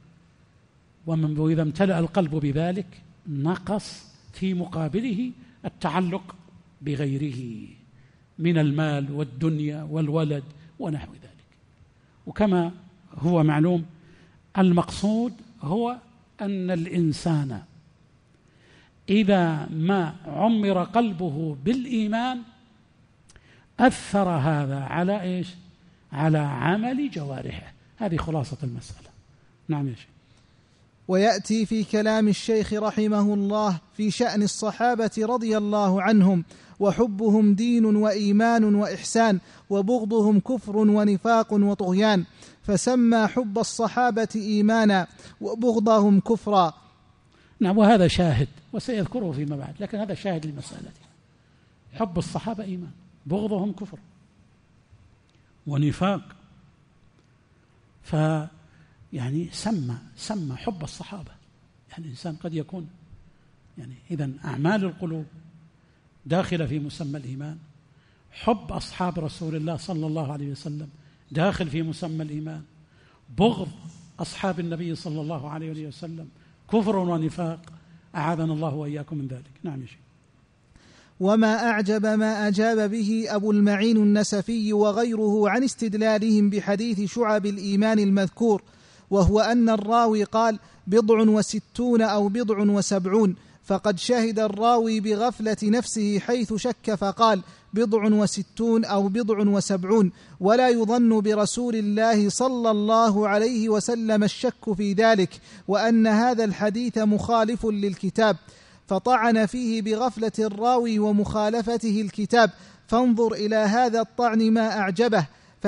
وإذا امتلأ القلب بذلك نقص في مقابله التعلق بغيره من المال والدنيا والولد ونحو ذلك. وكما هو معلوم المقصود هو أن الإنسان إذا ما عمر قلبه بالإيمان أثر هذا على إيش؟ على عمل جوارحه. هذه خلاصة المسألة. نعم يا شيخ. ويأتي في كلام الشيخ رحمه الله في شأن الصحابة رضي الله عنهم: وحبهم دين وإيمان وإحسان، وبغضهم كفر ونفاق وطغيان، فسمى حب الصحابة إيمانا وبغضهم كفرا. نعم، وهذا شاهد وسيذكره فيما بعد، لكن هذا شاهد لمسألة حب الصحابة إيمان، بغضهم كفر ونفاق. يعني سمى حب الصحابة، يعني الإنسان قد يكون يعني إذن أعمال القلوب داخلة في مسمى الإيمان، حب أصحاب رسول الله صلى الله عليه وسلم داخل في مسمى الإيمان، بغض أصحاب النبي صلى الله عليه وسلم كفر ونفاق، أعاذنا الله وإياكم من ذلك. نعم يا شيخ. وما أعجب ما أجاب به أبو المعين النسفي وغيره عن استدلالهم بحديث شعب الإيمان المذكور، وهو أن الراوي قال 67 أو 70، فقد شهد الراوي بغفلة نفسه حيث شك فقال 67 أو 70، ولا يظن برسول الله صلى الله عليه وسلم الشك في ذلك، وأن هذا الحديث مخالف للكتاب، فطعن فيه بغفلة الراوي ومخالفته الكتاب. فانظر إلى هذا الطعن ما أعجبه،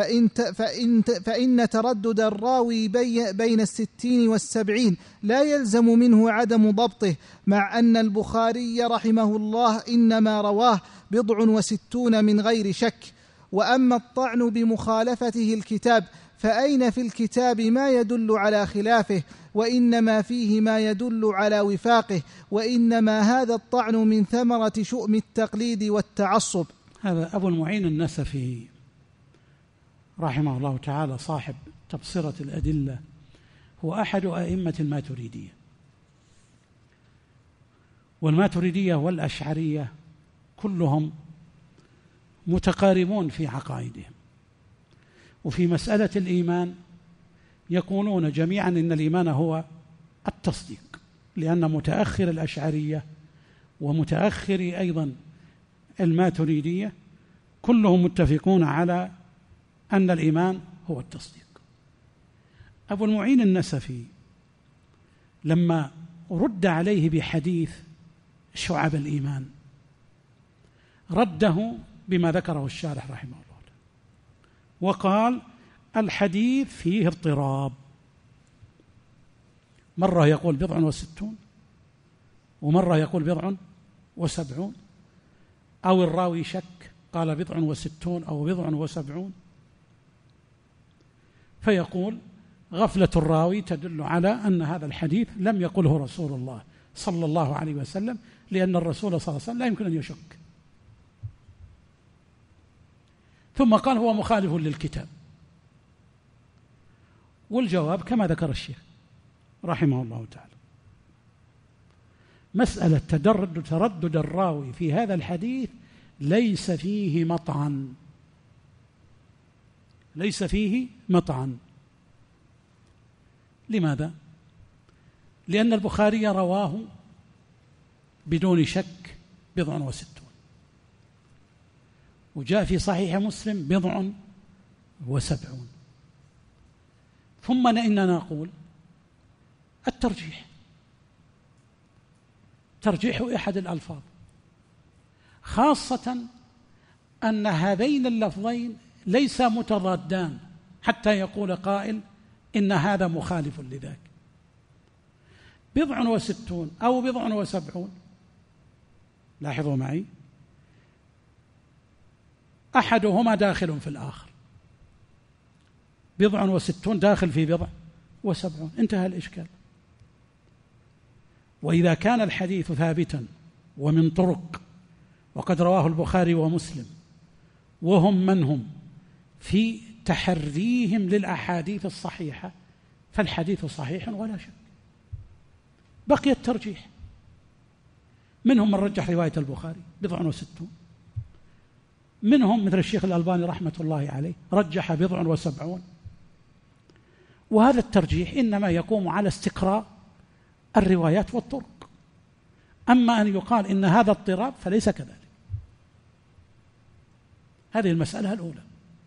فإن تردد الراوي بين 60 و70 لا يلزم منه عدم ضبطه، مع أن البخاري رحمه الله إنما رواه 67 من غير شك. وأما الطعن بمخالفته الكتاب فأين في الكتاب ما يدل على خلافه، وإنما فيه ما يدل على وفاقه، وإنما هذا الطعن من ثمرة شؤم التقليد والتعصب. هذا أبو المعين النسفي رحمه الله تعالى صاحب تبصرة الأدلة، هو أحد أئمة الماتريدية، والماتريدية والأشعرية كلهم متقاربون في عقائدهم، وفي مسألة الإيمان يقولون جميعا إن الإيمان هو التصديق، لأن متأخر الأشعرية ومتأخر أيضا الماتريدية كلهم متفقون على أن الإيمان هو التصديق. أبو المعين النسفي لما رد عليه بحديث شعب الإيمان رده بما ذكره الشارح رحمه الله، وقال الحديث فيه اضطراب، مرة يقول 67 ومرة يقول 70 أو الراوي شك قال 67 أو 70، فيقول غفلة الراوي تدل على أن هذا الحديث لم يقله رسول الله صلى الله عليه وسلم، لأن الرسول صلى الله عليه وسلم لا يمكن أن يشك. ثم قال هو مخالف للكتاب، والجواب كما ذكر الشيخ رحمه الله تعالى، مسألة تردد الراوي في هذا الحديث ليس فيه مطعن، ليس فيه مطعن. لماذا؟ لأن البخاري رواه بدون شك 67، وجاء في صحيح مسلم 70، ثم إننا نقول الترجيح، ترجيح أحد الألفاظ، خاصة أن هذين اللفظين ليس متضادان حتى يقول قائل إن هذا مخالف لذاك. 67 أو 70، لاحظوا معي، أحدهما داخل في الآخر، 67 داخل في 70، انتهى الإشكال. وإذا كان الحديث ثابتا ومن طرق وقد رواه البخاري ومسلم وهم من هم في تحريهم للأحاديث الصحيحة، فالحديث صحيح ولا شك. بقي الترجيح، منهم من رجح رواية البخاري 67، منهم مثل الشيخ الألباني رحمة الله عليه رجح 70، وهذا الترجيح إنما يقوم على استقراء الروايات والطرق، أما أن يقال إن هذا اضطراب فليس كذلك. هذه المسألة الأولى.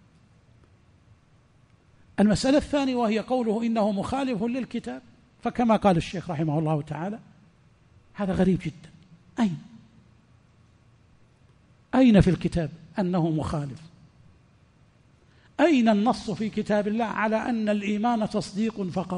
المسألة الثانية وهي قوله إنه مخالف للكتاب، فكما قال الشيخ رحمه الله تعالى هذا غريب جدا. أين في الكتاب أنه مخالف؟ أين النص في كتاب الله على أن الإيمان تصديق فقط؟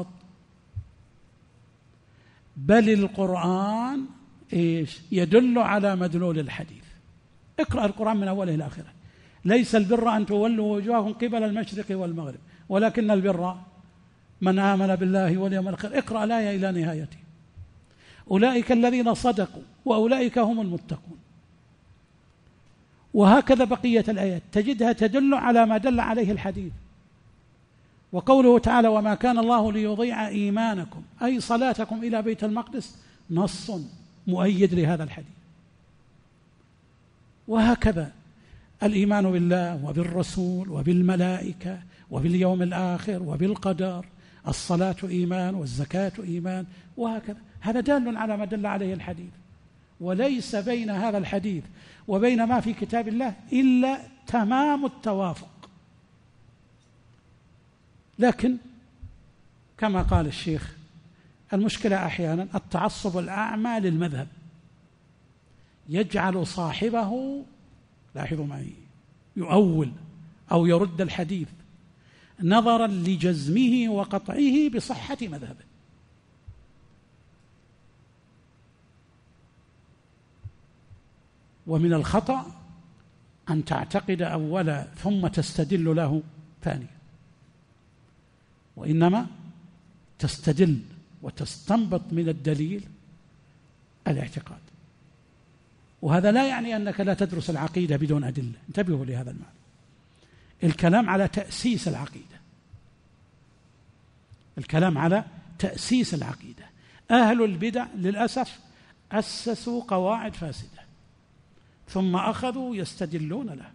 بل القرآن يدل على مدلول الحديث. اقرأ القرآن من أوله إلى آخره، ليس البر أن تولوا وجوهكم قبل المشرق والمغرب ولكن البر من آمن بالله واليوم الآخر. اقرأ الآية إلى نهايته، أولئك الذين صدقوا وأولئك هم المتقون. وهكذا بقية الآيات تجدها تدل على ما دل عليه الحديث. وقوله تعالى وما كان الله ليضيع إيمانكم أي صلاتكم إلى بيت المقدس نص مؤيد لهذا الحديث. وهكذا الإيمان بالله وبالرسول وبالملائكة وباليوم الآخر وبالقدر، الصلاة إيمان والزكاة إيمان، وهكذا هذا دال على ما دل عليه الحديث. وليس بين هذا الحديث وبين ما في كتاب الله إلا تمام التوافق. لكن كما قال الشيخ المشكلة أحيانا التعصب الأعمى للمذهب يجعل صاحبه، لاحظوا معي، يؤول أو يرد الحديث نظرا لجزمه وقطعه بصحة مذهبه. ومن الخطأ أن تعتقد أولا ثم تستدل له ثانيا، وإنما تستدل وتستنبط من الدليل الاعتقاد. وهذا لا يعني أنك لا تدرس العقيدة بدون أدلة، انتبهوا لهذا المعنى. الكلام على تأسيس العقيدة، الكلام على تأسيس العقيدة. أهل البدع للأسف أسسوا قواعد فاسدة ثم أخذوا يستدلون لها.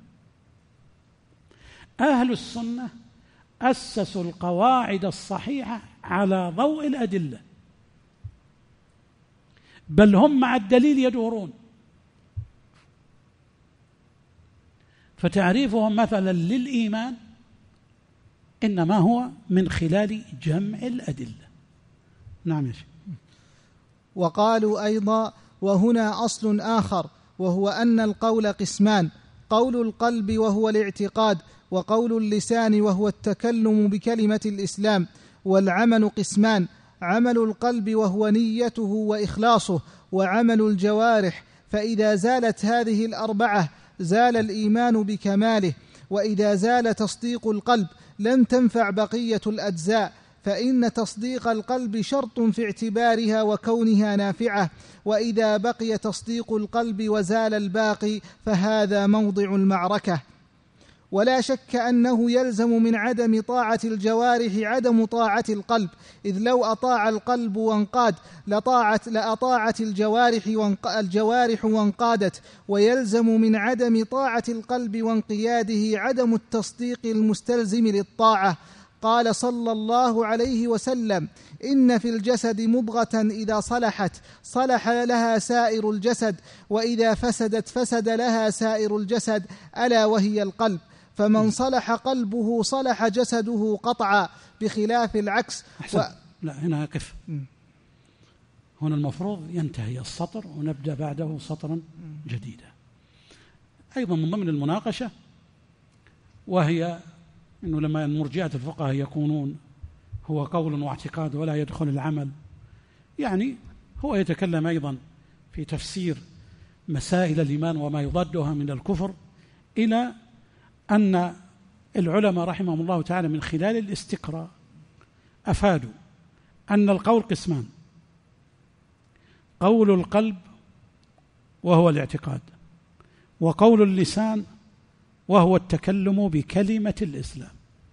أهل السنة أسسوا القواعد الصحيحة على ضوء الأدلة، بل هم مع الدليل يدورون. فتعريفهم مثلا للإيمان إنما هو من خلال جمع الأدلة. نعم يا شيخ. وقالوا أيضا: وهنا أصل آخر، وهو أن القول قسمان: قول القلب وهو الاعتقاد، وقول اللسان وهو التكلم بكلمة الإسلام. والعمل قسمان: عمل القلب وهو نيته وإخلاصه، وعمل الجوارح. فإذا زالت هذه الأربعة زال الإيمان بكماله، وإذا زال تصديق القلب لم تنفع بقية الأجزاء، فإن تصديق القلب شرط في اعتبارها وكونها نافعة، وإذا بقي تصديق القلب وزال الباقي فهذا موضع المعركة. ولا شك أنه يلزم من عدم طاعة الجوارح عدم طاعة القلب، إذ لو أطاع القلب وانقاد لأطاعت الجوارح وانقادت. ويلزم من عدم طاعة القلب وانقياده عدم التصديق المستلزم للطاعة. قال صلى الله عليه وسلم: إن في الجسد مضغة إذا صلحت صلح لها سائر الجسد، وإذا فسدت فسد لها سائر الجسد، ألا وهي القلب. فمن صلح قلبه صلح جسده قطعا، بخلاف العكس. لا، هنا أقف. هنا المفروض ينتهي السطر ونبدأ بعده سطرا جديدا. أيضا من ضمن المناقشة وهي أنه لما المرجئة الفقهاء يكونون هو قول واعتقاد ولا يدخل العمل، يعني هو يتكلم أيضا في تفسير مسائل الإيمان وما يضادها من الكفر، إلى أن العلماء رحمهم الله تعالى من خلال الاستقراء أفادوا أن القول قسمان: قول القلب وهو الاعتقاد، وقول اللسان وهو التكلم بكلمة الإسلام.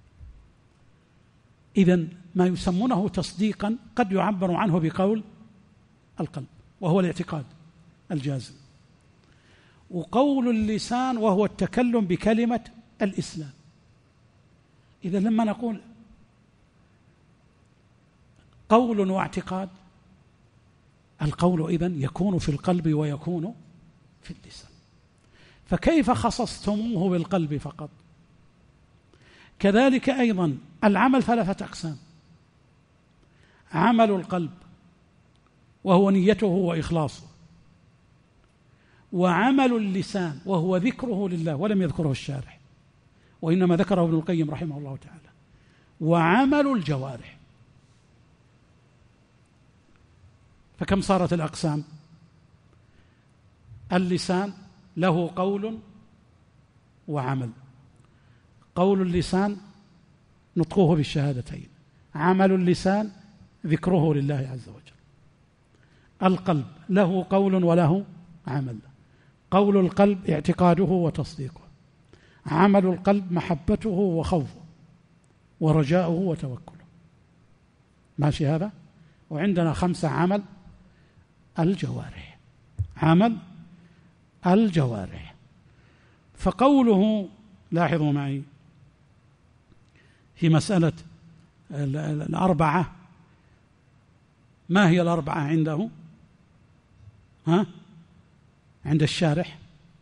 إذن ما يسمونه تصديقا قد يعبر عنه بقول القلب وهو الاعتقاد الجازم، وقول اللسان وهو التكلم بكلمة الإسلام. إذا لما نقول قول واعتقاد، القول إذن يكون في القلب ويكون في اللسان، فكيف خصصتموه بالقلب فقط؟ كذلك أيضا العمل 3 أقسام: عمل القلب وهو نيته وإخلاصه، وعمل اللسان وهو ذكره لله ولم يذكره الشارح وإنما ذكره ابن القيم رحمه الله تعالى، وعمل الجوارح. فكم صارت الأقسام؟ اللسان له قول وعمل، قول اللسان نطقه بالشهادتين، عمل اللسان ذكره لله عز وجل. القلب له قول وله عمل، قول القلب اعتقاده وتصديقه، عمل القلب محبته وخوفه ورجاؤه وتوكله. ماشي هذا؟ وعندنا 5: عمل الجوارح، عمل الجوارح. فقوله، لاحظوا معي في مسألة 4، ما هي 4 عنده؟ عند الشارح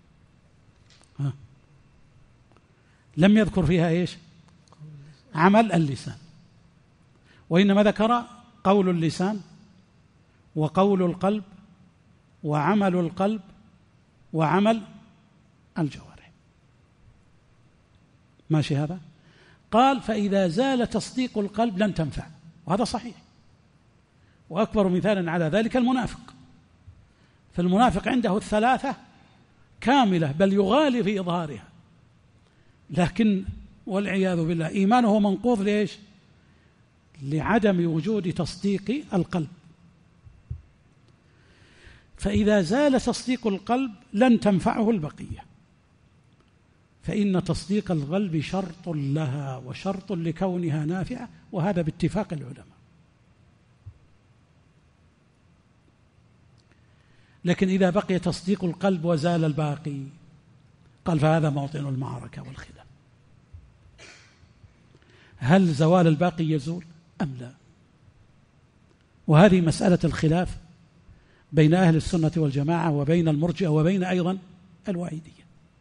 لم يذكر فيها إيش؟ عمل اللسان، وإنما ذكر قول اللسان وقول القلب وعمل القلب وعمل الجوارح. ماشي هذا؟ قال: فإذا زال تصديق القلب لن تنفع، وهذا صحيح. وأكبر مثال على ذلك المنافق، فالمنافق عنده 3 كاملة، بل يغالي في إظهارها، لكن والعياذ بالله إيمانه منقوض ليش؟ لعدم وجود تصديق القلب. فإذا زال تصديق القلب لن تنفعه البقية، فإن تصديق القلب شرط لها وشرط لكونها نافعة، وهذا باتفاق العلماء. لكن إذا بقي تصديق القلب وزال الباقي، قال فهذا موطن المعركة والخلاف. هل زوال الباقي يزول أم لا؟ وهذه مسألة الخلاف بين أهل السنة والجماعة وبين المرجئة وبين أيضا الوعيدية.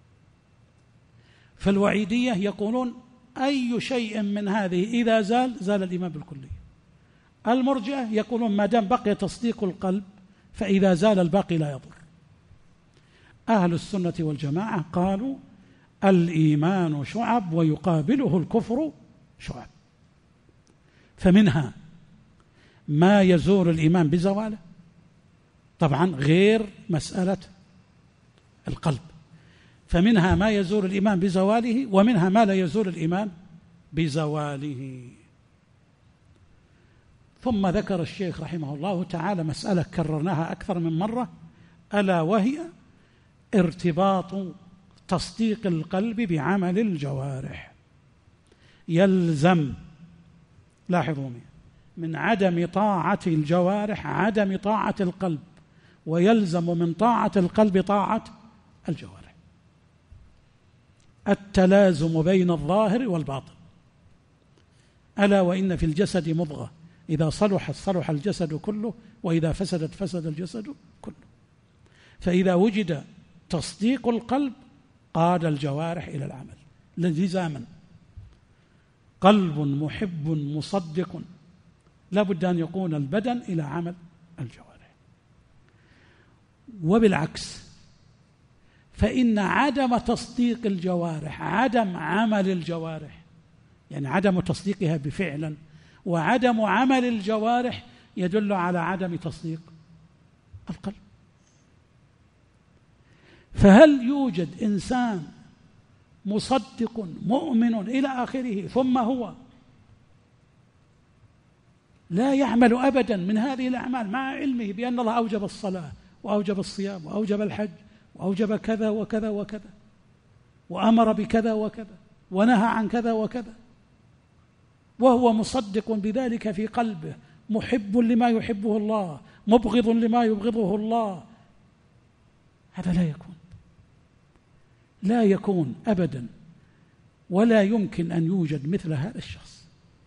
فالوعيدية يقولون أي شيء من هذه إذا زال الإيمان بالكلية. المرجئة يقولون ما دام بقي تصديق القلب فإذا زال الباقي لا يضر. أهل السنة والجماعة قالوا الإيمان شعب ويقابله الكفر شعب، فمنها ما يزول الإيمان بزواله، طبعا غير مسألة القلب، فمنها ما يزول الإيمان بزواله ومنها ما لا يزول الإيمان بزواله. ثم ذكر الشيخ رحمه الله تعالى مسألة كررناها أكثر من مرة، ألا وهي ارتباط تصديق القلب بعمل الجوارح. يلزم، لاحظوا من عدم طاعة الجوارح عدم طاعة القلب، ويلزم من طاعة القلب طاعة الجوارح. التلازم بين الظاهر والباطن. ألا وإن في الجسد مضغة إذا صلحت صلح الجسد كله وإذا فسدت فسد الجسد كله. فإذا وجد تصديق القلب قاد الجوارح إلى العمل لزاما. قلب محب مصدق لا بد أن يكون البدن إلى عمل الجوارح. وبالعكس فإن عدم تصديق الجوارح عدم عمل الجوارح، يعني عدم تصديقها بفعلا وعدم عمل الجوارح يدل على عدم تصديق القلب. فهل يوجد إنسان مصدق مؤمن إلى آخره ثم هو لا يعمل أبدا من هذه الأعمال مع علمه بأن الله أوجب الصلاة وأوجب الصيام وأوجب الحج وأوجب كذا وكذا وكذا وأمر بكذا وكذا ونهى عن كذا وكذا، وهو مصدق بذلك في قلبه، محب لما يحبه الله مبغض لما يبغضه الله؟ هذا لا يكون أبدا، ولا يمكن أن يوجد مثل هذا الشخص.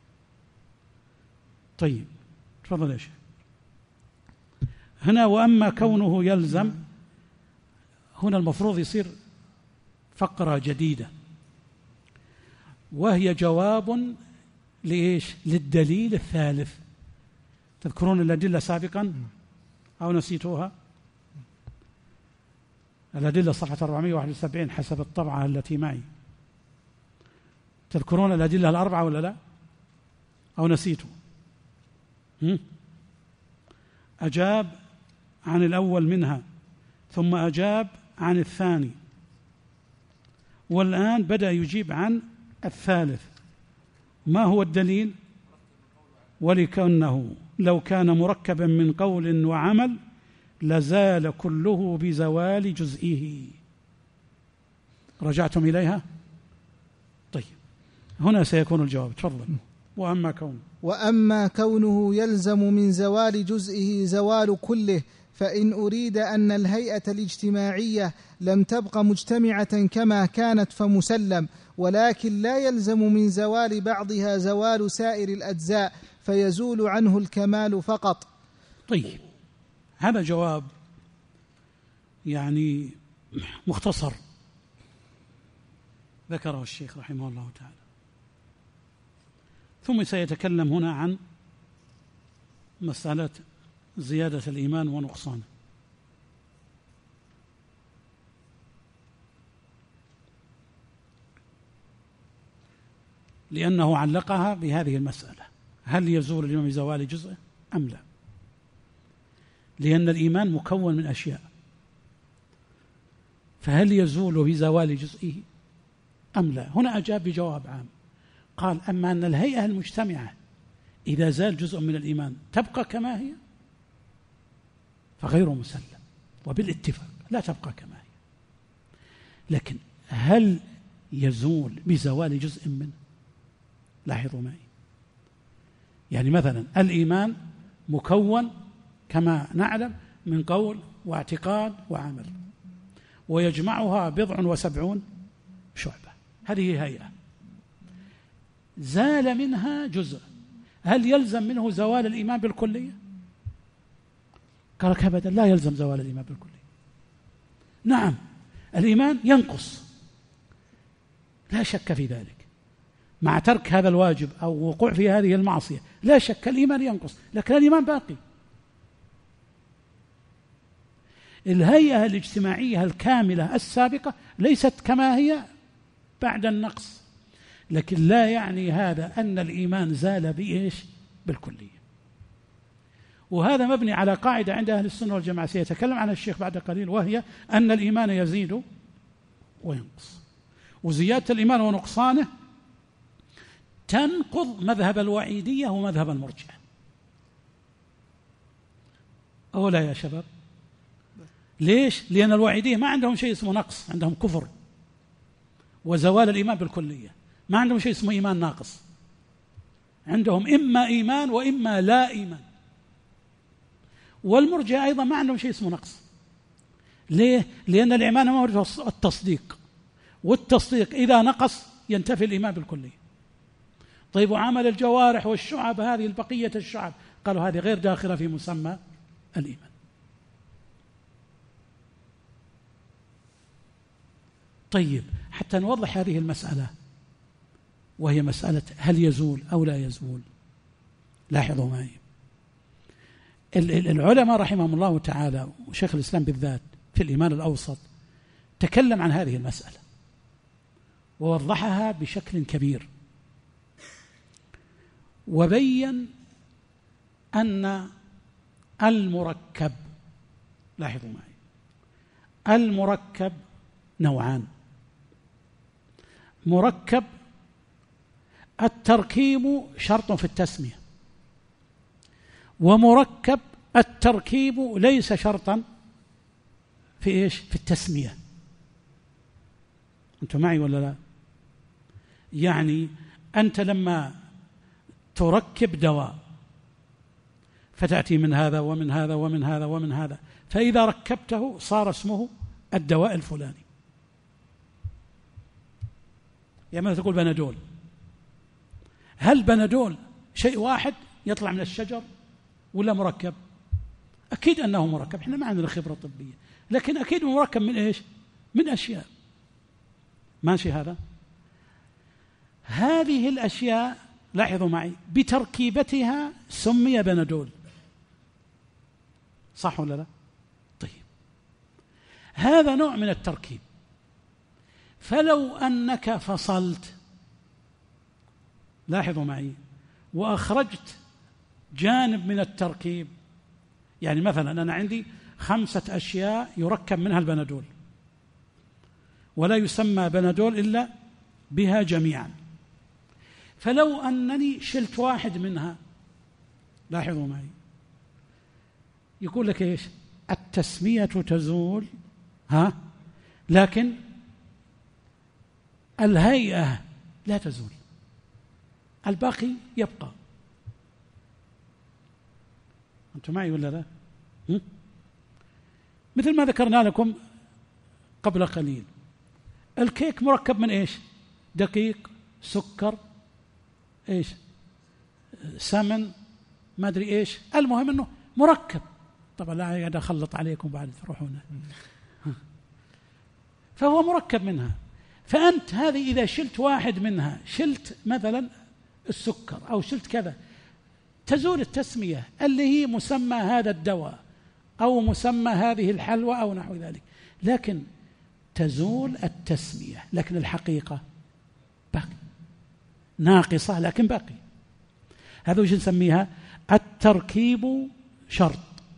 طيب تفضل يا شيخ. هنا وأما كونه يلزم، هنا المفروض يصير فقرة جديدة، وهي جواب لإيش؟ للدليل الثالث. تذكرون الأدلة سابقا أو نسيتوها؟ الأدلة صفحة 471 حسب الطبعة التي معي. تذكرون الأدلة الأربعة ولا لا؟ أو نسيتوا؟ أجاب عن الأول منها ثم أجاب عن الثاني، والآن بدأ يجيب عن الثالث. ما هو الدليل؟ ولكنه لو كان مركبا من قول وعمل لزال كله بزوال جزئه. رجعتم إليها؟ طيب هنا سيكون الجواب. تفضل. وأما كونه يلزم من زوال جزئه زوال كله، فإن أريد أن الهيئة الاجتماعية لم تبق مجتمعة كما كانت فمسلم، ولكن لا يلزم من زوال بعضها زوال سائر الأجزاء فيزول عنه الكمال فقط. طيب هذا جواب يعني مختصر ذكره الشيخ رحمه الله تعالى، ثم سيتكلم هنا عن مسألة زيادة الإيمان ونقصانه. لأنه علقها بهذه المسألة: هل يزول الإيمان بزوال جزءه أم لا؟ لأن الإيمان مكون من أشياء، فهل يزول بزوال جزئه أم لا؟ هنا أجاب بجواب عام، قال: أما أن الهيئة المجتمعة إذا زال جزء من الإيمان تبقى كما هي فغير مسلم، وبالاتفاق لا تبقى كما هي. لكن هل يزول بزوال جزء منه؟ لاحظوا معي، يعني مثلا الإيمان مكون كما نعلم من قول واعتقاد وعمل، ويجمعها 70 شعبة. هذه هيئة زال منها جزء، هل يلزم منه زوال الإيمان بالكلية؟ قال لك أبدا، لا يلزم زوال الإيمان بالكلية. نعم الإيمان ينقص لا شك في ذلك، مع ترك هذا الواجب أو وقوع في هذه المعصية لا شك الإيمان ينقص، لكن الإيمان باقي. الهيئة الاجتماعية الكاملة السابقة ليست كما هي بعد النقص، لكن لا يعني هذا أن الإيمان زال بإيش؟ بالكلية. وهذا مبني على قاعدة عند أهل السنة والجماعة سيتكلم عنها الشيخ بعد قليل، وهي أن الإيمان يزيد وينقص، وزيادة الإيمان ونقصانه تنقض مذهب الوعيدية ومذهب المرجئة. أولا يا شباب، ليش؟ لأن الوعيدية ما عندهم شيء اسمه نقص، عندهم كفر وزوال الإيمان بالكلية، ما عندهم شيء اسمه إيمان ناقص، عندهم إما إيمان وإما لا إيمان. والمرجئة أيضا ما عندهم شيء اسمه نقص. ليه؟ لأن الإيمان هو التصديق، والتصديق إذا نقص ينتفي الإيمان بالكلية. طيب وعمل الجوارح والشعب، هذه البقية الشعب، قالوا هذه غير داخلة في مسمى الإيمان. طيب حتى نوضح هذه المسألة، وهي مسألة هل يزول أو لا يزول، لاحظوا معي العلماء رحمهم الله تعالى وشيخ الإسلام بالذات في الإيمان الأوسط تكلم عن هذه المسألة ووضحها بشكل كبير، وبين أن المركب، لاحظوا معي، المركب نوعان: مركب التركيب شرط في التسمية، ومركب التركيب ليس شرطا في إيش؟ في التسمية. أنتم معي ولا لا؟ يعني أنت لما تركب دواء فتأتي من هذا ومن هذا ومن هذا ومن هذا، فإذا ركبته صار اسمه الدواء الفلاني. يعني مثلا تقول بنادول، هل بنادول شيء واحد يطلع من الشجر ولا مركب؟ أكيد أنه مركب، إحنا ما عندنا خبرة طبية، لكن أكيد مركب من إيش؟ من أشياء. ماشي هذا؟ هذه الأشياء لاحظوا معي بتركيبتها سمي بنادول، صح ولا لا؟ طيب هذا نوع من التركيب، فلو أنك فصلت، لاحظوا معي، وأخرجت جانب من التركيب، يعني مثلا أنا عندي 5 أشياء يركب منها البنادول، ولا يسمى بنادول إلا بها جميعا، فلو أنني شلت واحد منها، لاحظوا معي، يقول لك إيش؟ التسمية تزول، لكن الهيئة لا تزول، الباقي يبقى. أنتم معي ولا لا؟ مثل ما ذكرنا لكم قبل قليل، الكيك مركب من إيش؟ دقيق، سكر، إيش؟ سمن، ما أدري إيش، المهم أنه مركب. طبعا لا قاعد أخلط عليكم بعد تروحون، فهو مركب منها. فأنت هذه إذا شلت واحد منها، شلت مثلا السكر أو شلت كذا، تزول التسمية اللي هي مسمى هذا الدواء أو مسمى هذه الحلوى أو نحو ذلك، لكن تزول التسمية، لكن الحقيقة باقي، ناقصة لكن باقي. هذا وش نسميها؟ التركيب شرط.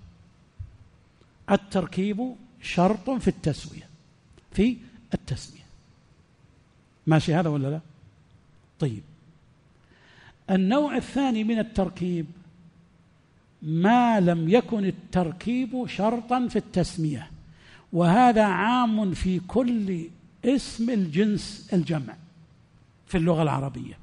التركيب شرط في التسوية، في التسمية. ماشي هذا ولا لا؟ طيب النوع الثاني من التركيب ما لم يكن التركيب شرطا في التسمية، وهذا عام في كل اسم الجنس الجمع في اللغة العربية.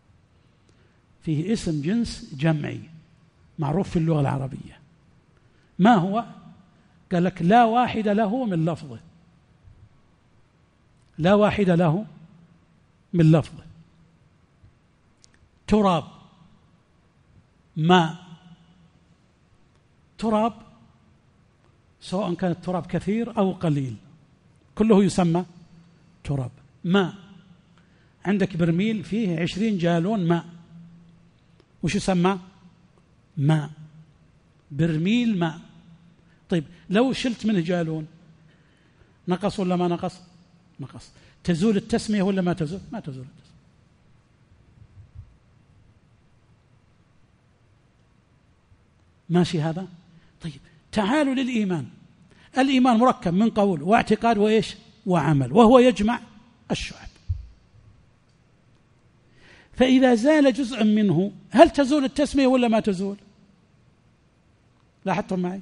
فيه اسم جنس جمعي معروف في اللغة العربية، ما هو؟ قال لك لا واحد له من لفظه، لا واحد له من لفظه. تراب، ماء. تراب سواء كان التراب كثير أو قليل كله يسمى تراب. ماء، عندك برميل فيه 20 جالون ماء، وش يسمى؟ ماء. برميل ماء. طيب لو شلت منه جالون نقص ولا ما نقص؟ نقص. تزول التسمية ولا ما تزول؟ ما تزول التسمية. ماشي هذا؟ طيب تعالوا للإيمان. الإيمان مركب من قول واعتقاد وإيش؟ وعمل، وهو يجمع الشعب. فإذا زال جزء منه هل تزول التسمية ولا ما تزول؟ لاحظتم معي؟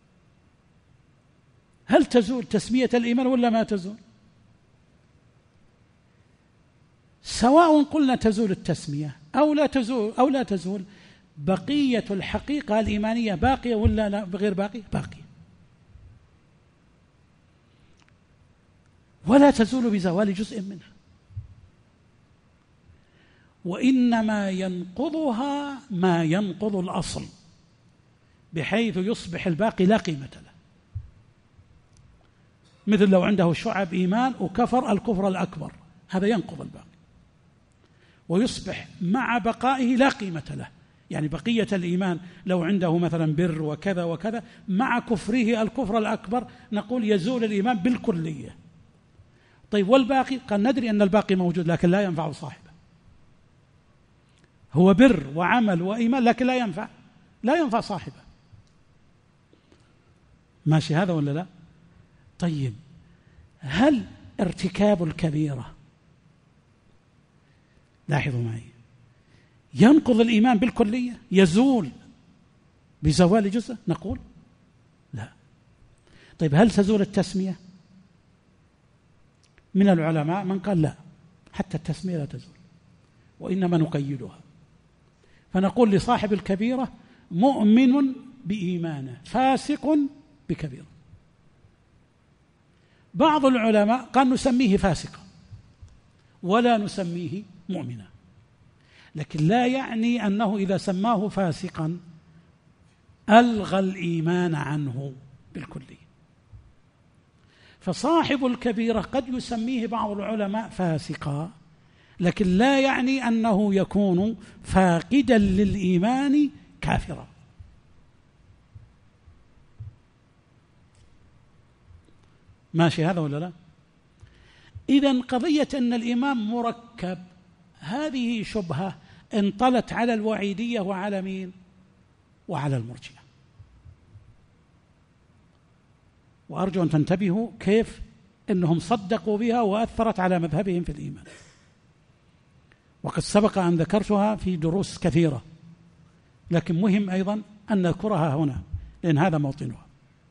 هل تزول تسمية الإيمان ولا ما تزول؟ سواء قلنا تزول التسمية أو لا تزول، بقية الحقيقة الإيمانية باقية ولا لا غير باقية؟ باقية، ولا تزول بزوال جزء منها، وإنما ينقضها ما ينقض الأصل، بحيث يصبح الباقي لا قيمة له. مثل لو عنده شعب إيمان وكفر الكفر الأكبر، هذا ينقض الباقي ويصبح مع بقائه لا قيمة له. يعني بقية الإيمان لو عنده مثلا بر وكذا وكذا، مع كفره الكفر الأكبر نقول يزول الإيمان بالكلية. طيب والباقي؟ قال ندري أن الباقي موجود لكن لا ينفع صاحبه. هو بر وعمل وإيمان لكن لا ينفع صاحبه. ماشي هذا ولا لا؟ طيب هل ارتكاب الكبيرة، لاحظوا معي، ينقض الإيمان بالكلية؟ يزول بزوال جزء؟ نقول لا. طيب هل تزول التسمية؟ من العلماء من قال لا، حتى التسمية لا تزول، وإنما نقيدها، فنقول لصاحب الكبيرة مؤمن بإيمانه فاسق بكبيرة. بعض العلماء قال نسميه فاسقا ولا نسميه مؤمنا، لكن لا يعني أنه إذا سماه فاسقا ألغى الإيمان عنه بالكلية. فصاحب الكبيرة قد يسميه بعض العلماء فاسقا، لكن لا يعني أنه يكون فاقدا للإيمان كافرا. ماشي هذا ولا لا؟ إذن قضية أن الإيمان مركب هذه شبهة انطلت على الوعيدية وعلى مين؟ وعلى المرجئة. وأرجو أن تنتبهوا كيف أنهم صدقوا بها وأثرت على مذهبهم في الإيمان، وقد سبق أن ذكرتها في دروس كثيرة، لكن مهم أيضا أن نذكرها هنا لأن هذا موطنها.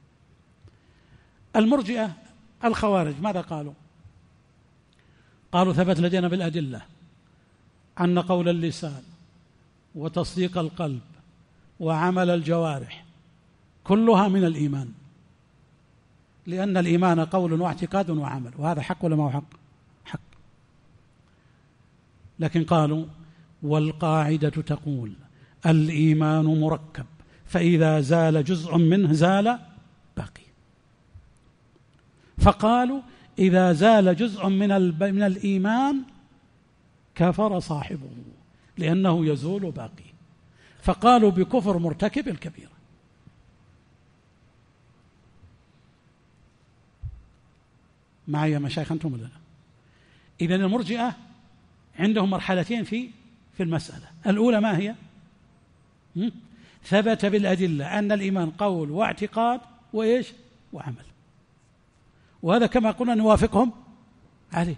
المرجئة الخوارج ماذا قالوا؟ قالوا ثبت لدينا بالأدلة أن قول اللسان وتصديق القلب وعمل الجوارح كلها من الإيمان، لأن الإيمان قول واعتقاد وعمل، وهذا حق ولا ما هو حق؟ حق. لكن قالوا والقاعدة تقول الإيمان مركب، فإذا زال جزء منه زال باقي. فقالوا إذا زال جزء من الإيمان كفر صاحبه لأنه يزول باقي، فقالوا بكفر مرتكب الكبيرة. معي يا مشايخ أنتم ولا لا؟ إذن المرجئة عندهم مرحلتين في المسألة. الأولى ما هي؟ ثبت بالأدلة أن الإيمان قول واعتقاد وإيش؟ وعمل، وهذا كما قلنا نوافقهم عليه.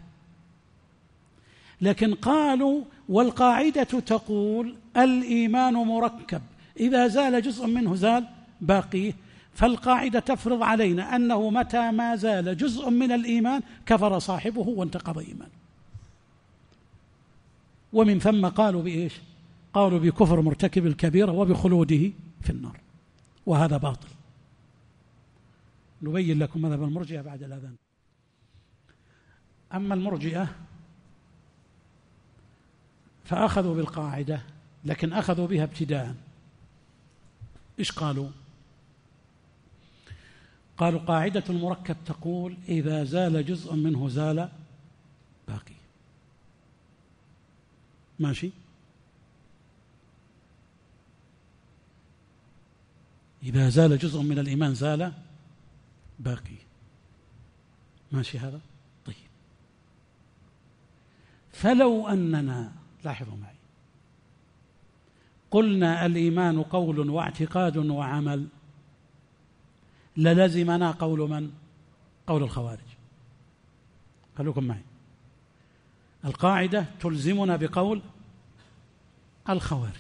لكن قالوا والقاعدة تقول الإيمان مركب، إذا زال جزء منه زال باقيه، فالقاعدة تفرض علينا أنه متى ما زال جزء من الإيمان كفر صاحبه وانتقض إيمانه. ومن ثم قالوا بإيش؟ قالوا بكفر مرتكب الكبيرة وبخلوده في النار، وهذا باطل. نبين لكم مذهب المرجئة بعد الأذان. أما المرجئة فأخذوا بالقاعدة، لكن أخذوا بها ابتداء. إيش قالوا؟ قالوا قاعدة المركب تقول إذا زال جزء منه زال باقي. ماشي؟ إذا زال جزء من الإيمان زال باقي. ماشي هذا؟ طيب، فلو أننا، لاحظوا معي، قلنا الإيمان قول واعتقاد وعمل، للزمنا قول من؟ قول الخوارج. خلوكم معي، القاعدة تلزمنا بقول الخوارج.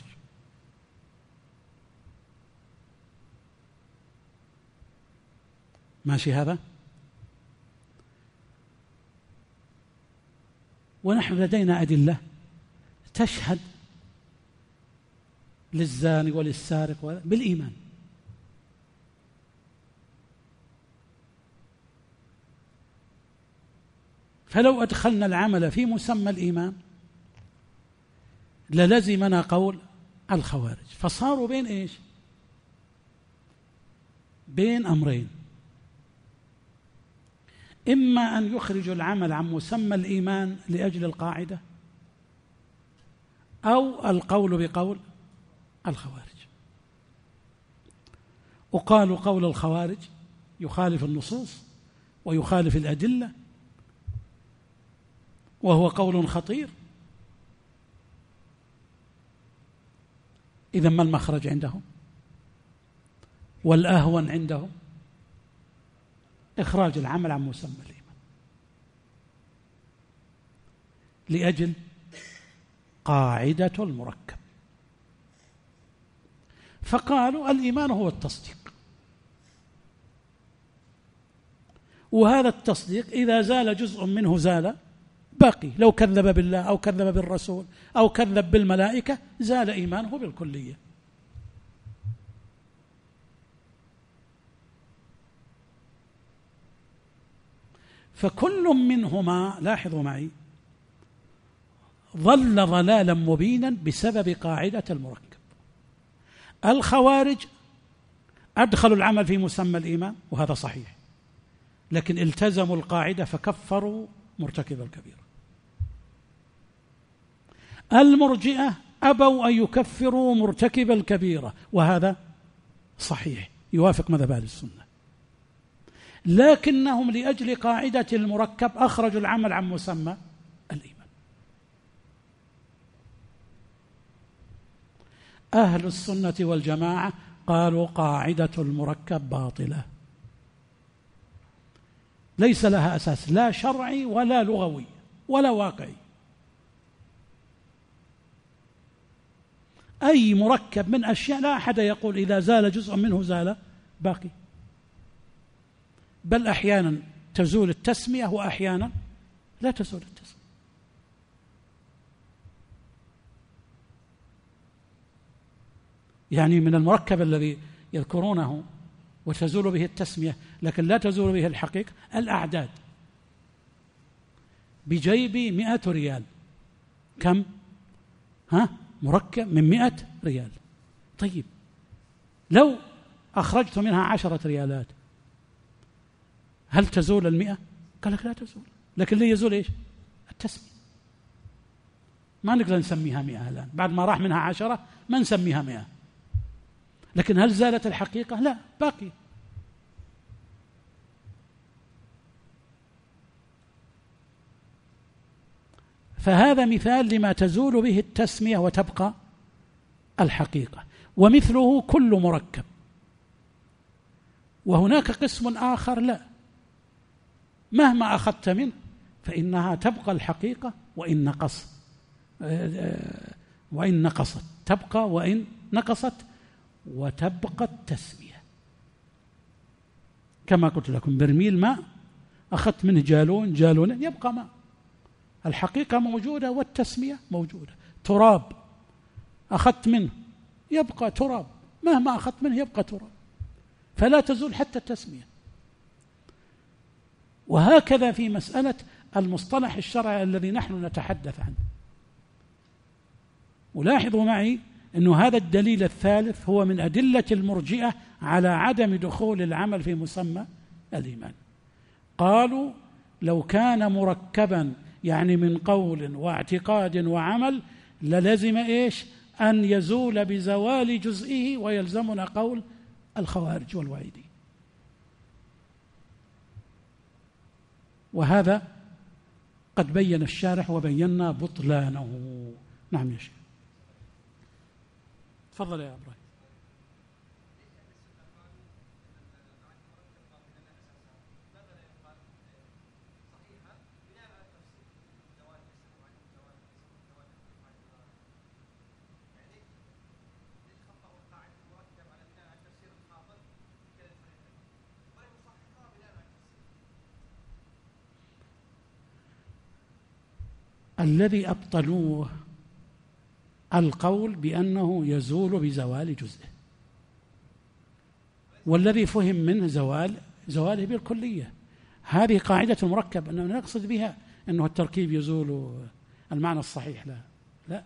ماشي هذا؟ ونحن لدينا أدلة تشهد للزاني وللسارق بالإيمان. فلو أدخلنا العمل في مسمى الإيمان للزمنا قول الخوارج. فصاروا بين إيش؟ بين أمرين: إما أن يخرجوا العمل عن مسمى الإيمان لأجل القاعدة، أو القول بقول الخوارج. وقالوا قول الخوارج يخالف النصوص ويخالف الأدلة، وهو قول خطير. إذن ما المخرج عندهم والأهون عندهم؟ إخراج العمل عن مسمى الإيمان لأجل قاعدة المركب. فقالوا الإيمان هو التصديق، وهذا التصديق إذا زال جزء منه زال باقي. لو كذب بالله أو كذب بالرسول أو كذب بالملائكة زال إيمانه بالكلية. فكل منهما، لاحظوا معي، ظل ضلالا مبينا بسبب قاعدة المركب. الخوارج أدخلوا العمل في مسمى الإيمان وهذا صحيح، لكن التزموا القاعدة فكفروا مرتكب الكبيرة. المرجئة أبوا أن يكفروا مرتكب الكبيرة وهذا صحيح، يوافق مذهب أهل السنة، لكنهم لأجل قاعدة المركب أخرجوا العمل عن مسمى الإيمان. أهل السنة والجماعة قالوا قاعدة المركب باطلة، ليس لها أساس لا شرعي ولا لغوي ولا واقعي. أي مركب من أشياء لا أحد يقول إذا زال جزء منه زال باقي، بل أحيانا تزول التسمية وأحيانا لا تزول التسمية. يعني من المركب الذي يذكرونه وتزول به التسمية لكن لا تزول به الحقيقة الأعداد. بجيبي 100 ريال، كم؟ مركب من 100 ريال. طيب لو أخرجت منها 10 ريالات هل تزول 100؟ قال لك لا تزول، لكن اللي يزول إيش؟ التسمية. ما نقدر نسميها 100 الآن، بعد ما راح منها 10 ما نسميها 100. لكن هل زالت الحقيقة؟ لا، باقي. فهذا مثال لما تزول به التسمية وتبقى الحقيقة. ومثله كل مركب. وهناك قسم آخر لا، مهما أخذت منه فإنها تبقى الحقيقة وإن نقصت تبقى، وإن نقصت وتبقى التسمية. كما قلت لكم برميل ماء أخذت منه جالون يبقى ماء، الحقيقة موجودة والتسمية موجودة. تراب أخذت منه يبقى تراب، مهما أخذت منه يبقى تراب، فلا تزول حتى التسمية. وهكذا في مسألة المصطلح الشرعي الذي نحن نتحدث عنه. ولاحظوا معي أنه هذا الدليل الثالث هو من أدلة المرجئة على عدم دخول العمل في مسمى الإيمان. قالوا لو كان مركبا يعني من قول واعتقاد وعمل للزم إيش؟ أن يزول بزوال جزئه، ويلزمنا قول الخوارج والوعيدي. وهذا قد بين الشارح وبينا بطلانه. نعم يا شيخ، تفضل يا إبراهيم. الذي أبطلوه القول بأنه يزول بزوال جزئه، والذي فهم منه زواله بالكلية. هذه قاعدة المركب، أنه نقصد بها أنه التركيب يزول المعنى الصحيح، لا.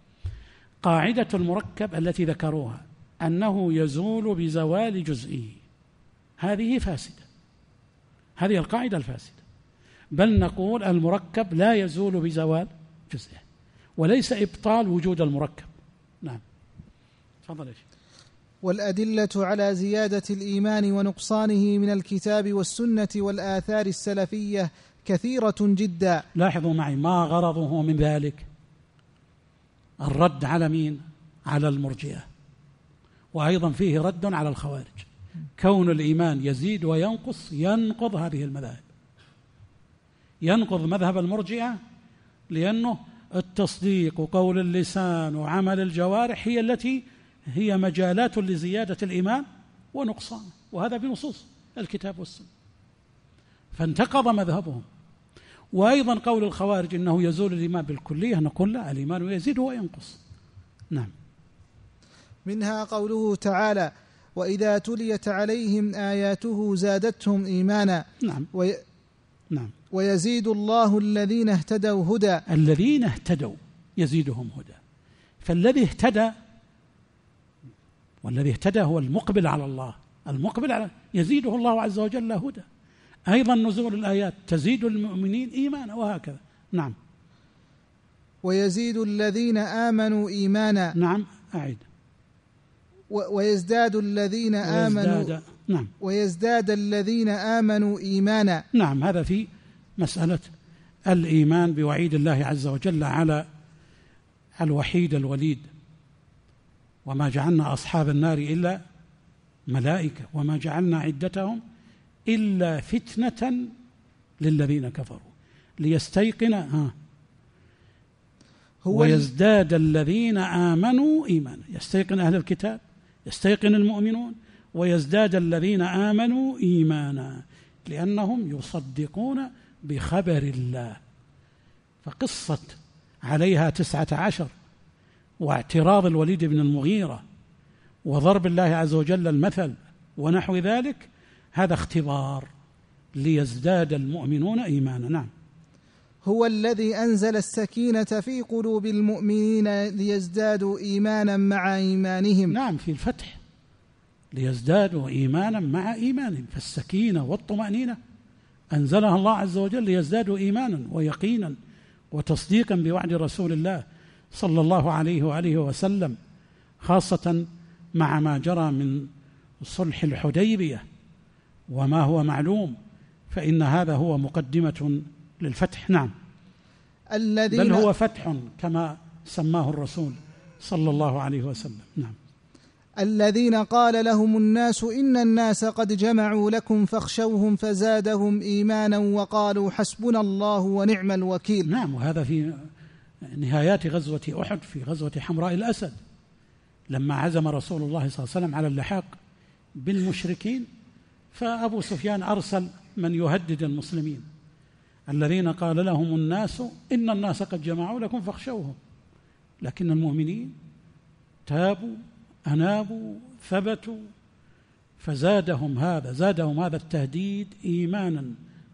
قاعدة المركب التي ذكروها أنه يزول بزوال جزئه، هذه فاسدة، هذه القاعدة الفاسدة. بل نقول المركب لا يزول بزوال جزئه، وليس إبطال وجود المركب. نعم، تفضل يا شيخ. والأدلة على زيادة الإيمان ونقصانه من الكتاب والسنة والآثار السلفية كثيرة جدا. لاحظوا معي ما غرضه من ذلك الرد على مين؟ على المرجئة، وأيضا فيه رد على الخوارج. كون الإيمان يزيد وينقص ينقض هذه المذاهب، ينقض مذهب المرجئة، لأنه التصديق وقول اللسان وعمل الجوارح هي التي هي مجالات لزيادة الإيمان ونقصانه، وهذا بنصوص الكتاب والسنة، فانتقض مذهبهم. وأيضا قول الخوارج إنه يزول الإيمان بالكلية، نقول لا، الإيمان يزيد وينقص. نعم. منها قوله تعالى: وإذا تليت عليهم آياته زادتهم إيمانا. نعم. نعم. ويزيد الله الذين اهتدوا هدى. الذين اهتدوا يزيدهم هدى. فالذي اهتدى، والذي اهتدى هو المقبل على الله، المقبل على يزيده الله عز وجل هدى. أيضا نزول الآيات تزيد المؤمنين إيمانا، وهكذا. نعم. ويزيد الذين آمنوا إيمانا. نعم، أعيد. ويزداد الذين آمنوا. نعم. ويزداد الذين آمنوا إيمانا. نعم، هذا في مسألة الإيمان بوعيد الله عز وجل على الوحيد الوليد: وما جعلنا أصحاب النار إلا ملائكة وما جعلنا عدتهم إلا فتنة للذين كفروا ليستيقن ويزداد الذين آمنوا إيمانا. يستيقن أهل الكتاب، يستيقن المؤمنون، ويزداد الذين آمنوا إيمانا، لأنهم يصدقون بخبر الله. فقصة عليها 19 واعتراض الوليد بن المغيرة وضرب الله عز وجل المثل ونحو ذلك، هذا اختبار ليزداد المؤمنون إيمانا. نعم. هو الذي أنزل السكينة في قلوب المؤمنين ليزدادوا إيمانا مع إيمانهم. نعم، في الفتح ليزدادوا إيمانا مع إيمانهم، فالسكينة والطمأنينة أنزلها الله عز وجل ليزدادوا إيمانا ويقينا وتصديقا بوعد رسول الله صلى الله عليه وآله وسلم، خاصة مع ما جرى من صلح الحديبية وما هو معلوم، فإن هذا هو مقدمة للفتح. نعم. بل هو فتح كما سماه الرسول صلى الله عليه وسلم. نعم. الذين قال لهم الناس إن الناس قد جمعوا لكم فاخشوهم فزادهم إيمانا وقالوا حسبنا الله ونعم الوكيل. نعم، وهذا في نهايات غزوة أحد، في غزوة حمراء الأسد، لما عزم رسول الله صلى الله عليه وسلم على اللحاق بالمشركين، فأبو سفيان أرسل من يهدد المسلمين: الذين قال لهم الناس إن الناس قد جمعوا لكم فاخشوهم. لكن المؤمنين تابوا أنابوا ثبتوا، فزادهم هذا التهديد إيمانا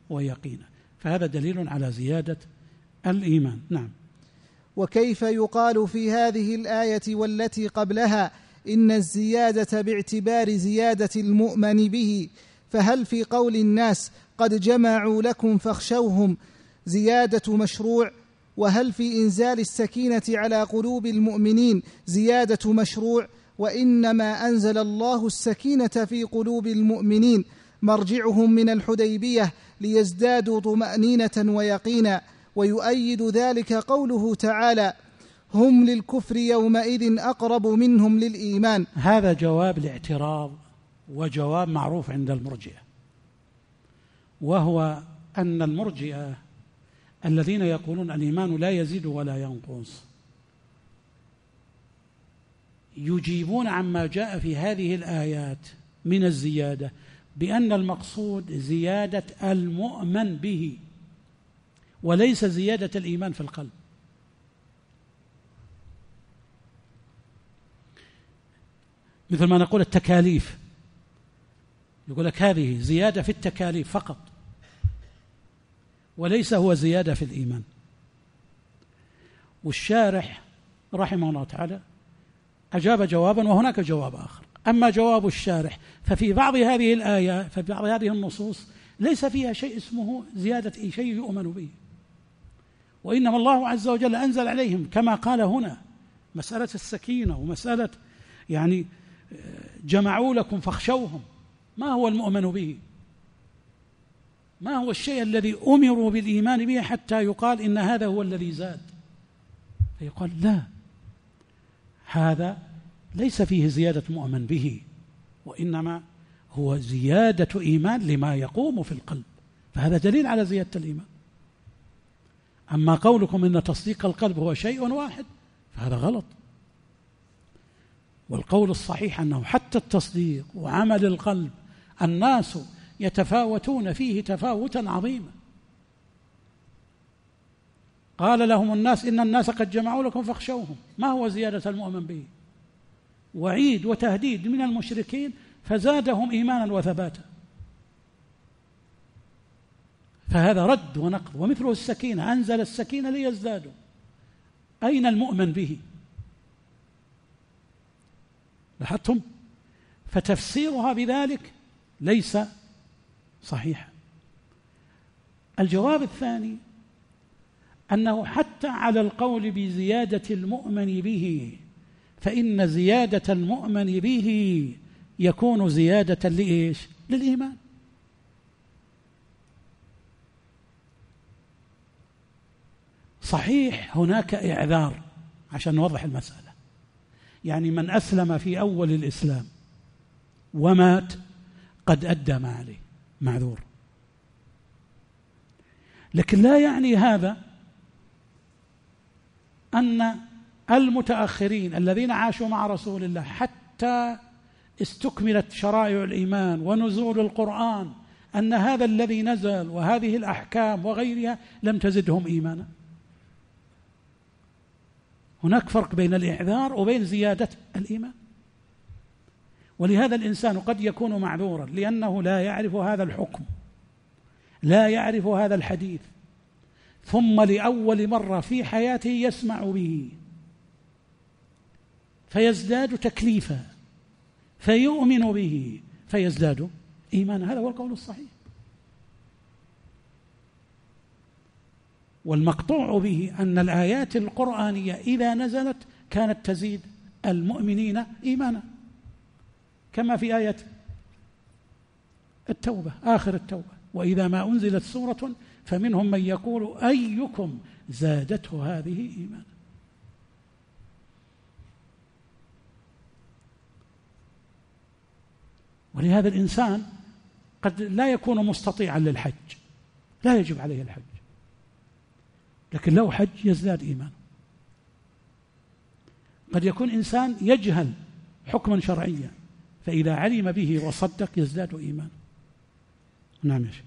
ويقينا. فهذا دليل على زيادة الإيمان. نعم. وكيف يقال في هذه الآية والتي قبلها إن الزيادة باعتبار زيادة المؤمن به، فهل في قول الناس قد جمعوا لكم فاخشوهم زيادة مشروع؟ وهل في إنزال السكينة على قلوب المؤمنين زيادة مشروع؟ وإنما أنزل الله السكينة في قلوب المؤمنين مرجعهم من الحديبية ليزدادوا طمأنينة ويقينا. ويؤيد ذلك قوله تعالى: هم للكفر يومئذ أقرب منهم للإيمان. هذا جواب الاعتراض، وجواب معروف عند المرجئة، وهو أن المرجئة الذين يقولون الإيمان لا يزيد ولا ينقص يجيبون عما جاء في هذه الآيات من الزيادة بأن المقصود زيادة المؤمن به وليس زيادة الإيمان في القلب. مثل ما نقول التكاليف، يقول لك هذه زيادة في التكاليف فقط وليس هو زيادة في الإيمان. والشارح رحمه الله تعالى أجاب جوابا وهناك جواب آخر. أما جواب الشارح ففي بعض هذه الآية، في بعض هذه النصوص ليس فيها شيء اسمه زيادة شيء يؤمن به، وإنما الله عز وجل أنزل عليهم كما قال هنا مسألة السكينة ومسألة يعني جمعوا لكم فاخشوهم. ما هو المؤمن به؟ ما هو الشيء الذي أمروا بالإيمان به حتى يقال إن هذا هو الذي زاد؟ فيقال لا، هذا ليس فيه زيادة مؤمن به، وإنما هو زيادة إيمان لما يقوم في القلب، فهذا دليل على زيادة الإيمان. أما قولكم إن تصديق القلب هو شيء واحد فهذا غلط، والقول الصحيح أنه حتى التصديق وعمل القلب الناس يتفاوتون فيه تفاوتا عظيما. قال لهم الناس إن الناس قد جمعوا لكم فاخشوهم، ما هو زيادة المؤمن به؟ وعيد وتهديد من المشركين فزادهم إيمانا وثباتا، فهذا رد ونقض. ومثله السكينة، أنزل السكينة ليزدادوا، أين المؤمن به؟ لاحظتم؟ فتفسيرها بذلك ليس صحيحا. الجواب الثاني أنه حتى على القول بزيادة المؤمن به فإن زيادة المؤمن به يكون زيادة لإيش؟ للإيمان. صحيح هناك إعذار عشان نوضح المسألة، يعني من أسلم في أول الإسلام ومات قد أدى ما عليه، معذور، لكن لا يعني هذا أن المتأخرين الذين عاشوا مع رسول الله حتى استكملت شرائع الإيمان ونزول القرآن أن هذا الذي نزل وهذه الأحكام وغيرها لم تزدهم إيمانا. هناك فرق بين الإعذار وبين زيادة الإيمان، ولهذا الإنسان قد يكون معذورا لأنه لا يعرف هذا الحكم، لا يعرف هذا الحديث، ثم لأول مرة في حياته يسمع به فيزداد تكليفا فيؤمن به فيزداد إيمانا. هذا هو القول الصحيح. والمقطوع به أن الآيات القرآنية إذا نزلت كانت تزيد المؤمنين إيمانا، كما في آية التوبة آخر التوبة: وإذا ما أنزلت سورة فمنهم من يقول أيكم زادته هذه إيمانا. ولهذا الإنسان قد لا يكون مستطيعا للحج، لا يجب عليه الحج، لكن لو حج يزداد إيمان. قد يكون إنسان يجهل حكما شرعيا فإذا علم به وصدق يزداد إيمان. نعم يا شيخ.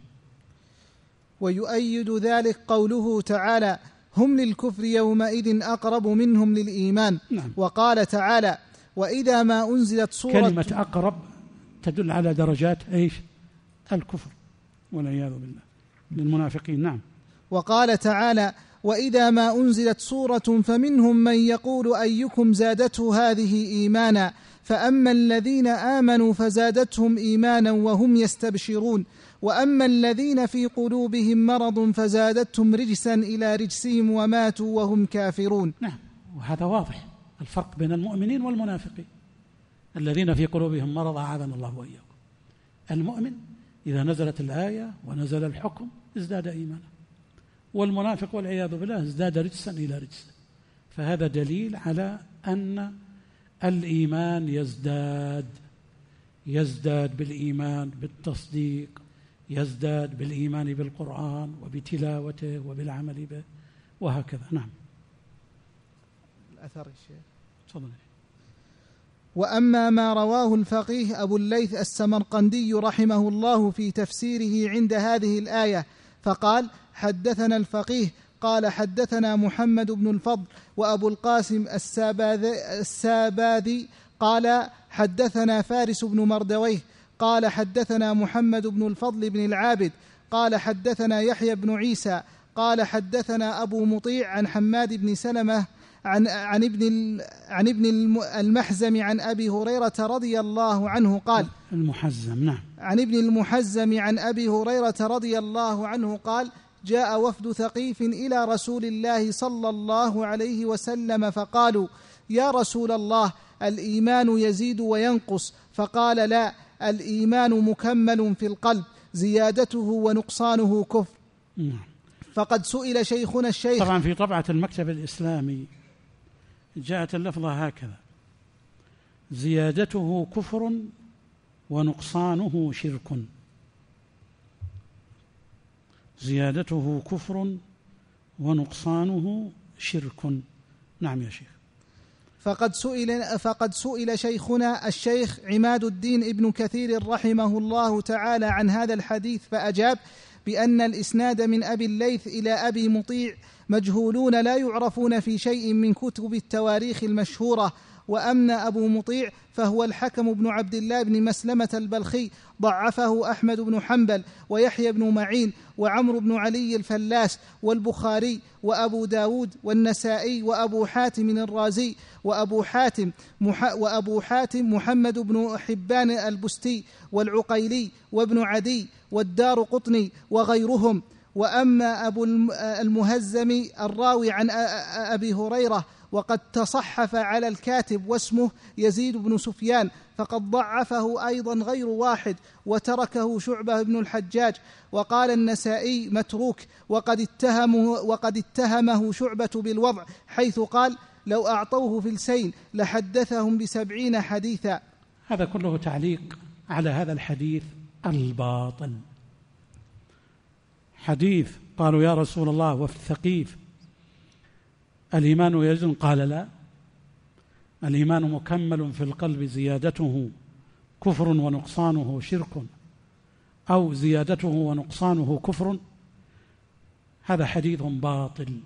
ويؤيد ذلك قوله تعالى: هم للكفر يومئذ أقرب منهم للإيمان. نعم. وقال تعالى: وإذا ما أنزلت سورة. كلمة أقرب تدل على درجات إيش؟ الكفر والعياذ بالله. للمنافقين. نعم. وقال تعالى: وإذا ما أنزلت سورة فمنهم من يقول أيكم زادته هذه إيمانا فأما الذين آمنوا فزادتهم إيمانا وهم يستبشرون وأما الذين في قلوبهم مرض فزادتهم رجسا إلى رجسهم وماتوا وهم كافرون. نعم، وهذا واضح الفرق بين المؤمنين والمنافقين. الذين في قلوبهم مرض أعاذنا الله وإياكم. المؤمن إذا نزلت الآية ونزل الحكم ازداد إيمانا، والمنافق والعياذ بالله ازداد رجسا إلى رجس. فهذا دليل على أن الإيمان يزداد بالإيمان بالتصديق، يزداد بالإيمان بالقرآن وبتلاوته وبالعمل به وهكذا. نعم. الأثر الشيخ. تفضل. وأما ما رواه الفقيه أبو الليث السمرقندي رحمه الله في تفسيره عند هذه الآية فقال: حدثنا الفقيه قال حدثنا محمد بن الفضل وأبو القاسم الساباذي قال حدثنا فارس بن مردويه قال حدثنا محمد بن الفضل بن العابد قال حدثنا يحيى بن عيسى قال حدثنا أبو مطيع عن حماد بن سلمة عن ابن المحزم عن أبي هريرة رضي الله عنه قال المحزم. نعم. عن ابن المحزم عن أبي هريرة رضي الله عنه قال: جاء وفد ثقيف إلى رسول الله صلى الله عليه وسلم فقالوا: يا رسول الله، الإيمان يزيد وينقص. فقال: لا، الإيمان مكمل في القلب، زيادته ونقصانه كفر. فقد سئل شيخنا الشيخ. طبعا في طبعة المكتب الإسلامي جاءت اللفظة هكذا: زيادته كفر ونقصانه شرك. زيادته كفر ونقصانه شرك. نعم يا شيخ. فقد سئل شيخنا الشيخ عماد الدين ابن كثير رحمه الله تعالى عن هذا الحديث فأجاب بأن الإسناد من أبي الليث إلى أبي مطيع مجهولون لا يعرفون في شيء من كتب التواريخ المشهورة. وأما أبو مطيع فهو الحكم بن عبد الله بن مسلمة البلخي، ضعفه أحمد بن حنبل ويحيى بن معين وعمرو بن علي الفلاس والبخاري وأبو داود والنسائي وأبو حاتم الرازي وأبو حاتم محمد بن حبان البستي والعقيلي وابن عدي والدار قطني وغيرهم. وأما أبو المهزم الراوي عن أبي هريرة وقد تصحف على الكاتب واسمه يزيد بن سفيان فقد ضعفه أيضا غير واحد وتركه شعبة بن الحجاج. وقال النسائي متروك وقد اتهمه شعبة بالوضع حيث قال: لو أعطوه فلسين لحدثهم ب70 حديثا. هذا كله تعليق على هذا الحديث الباطل. حديث قالوا: يا رسول الله، وفي الثقيف الإيمان يزن، قال: لا، الإيمان مكمل في القلب، زيادته كفر ونقصانه شرك، أو زيادته ونقصانه كفر. هذا حديث باطل،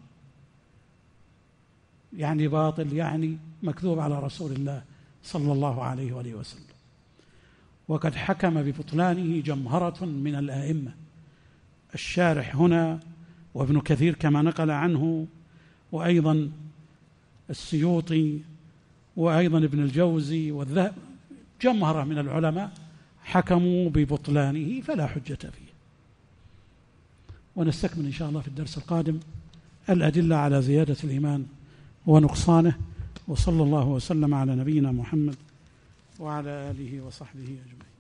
يعني باطل يعني مكذوب على رسول الله صلى الله عليه وآله وسلم. وقد حكم ببطلانه جمهرة من الآئمة، الشارح هنا وابن كثير كما نقل عنه، وأيضا السيوطي، وأيضا ابن الجوزي والذهب، جمهرة من العلماء حكموا ببطلانه فلا حجة فيه. ونستكمل إن شاء الله في الدرس القادم الأدلة على زيادة الإيمان ونقصانه. وصلى الله وسلم على نبينا محمد وعلى آله وصحبه أجمعين.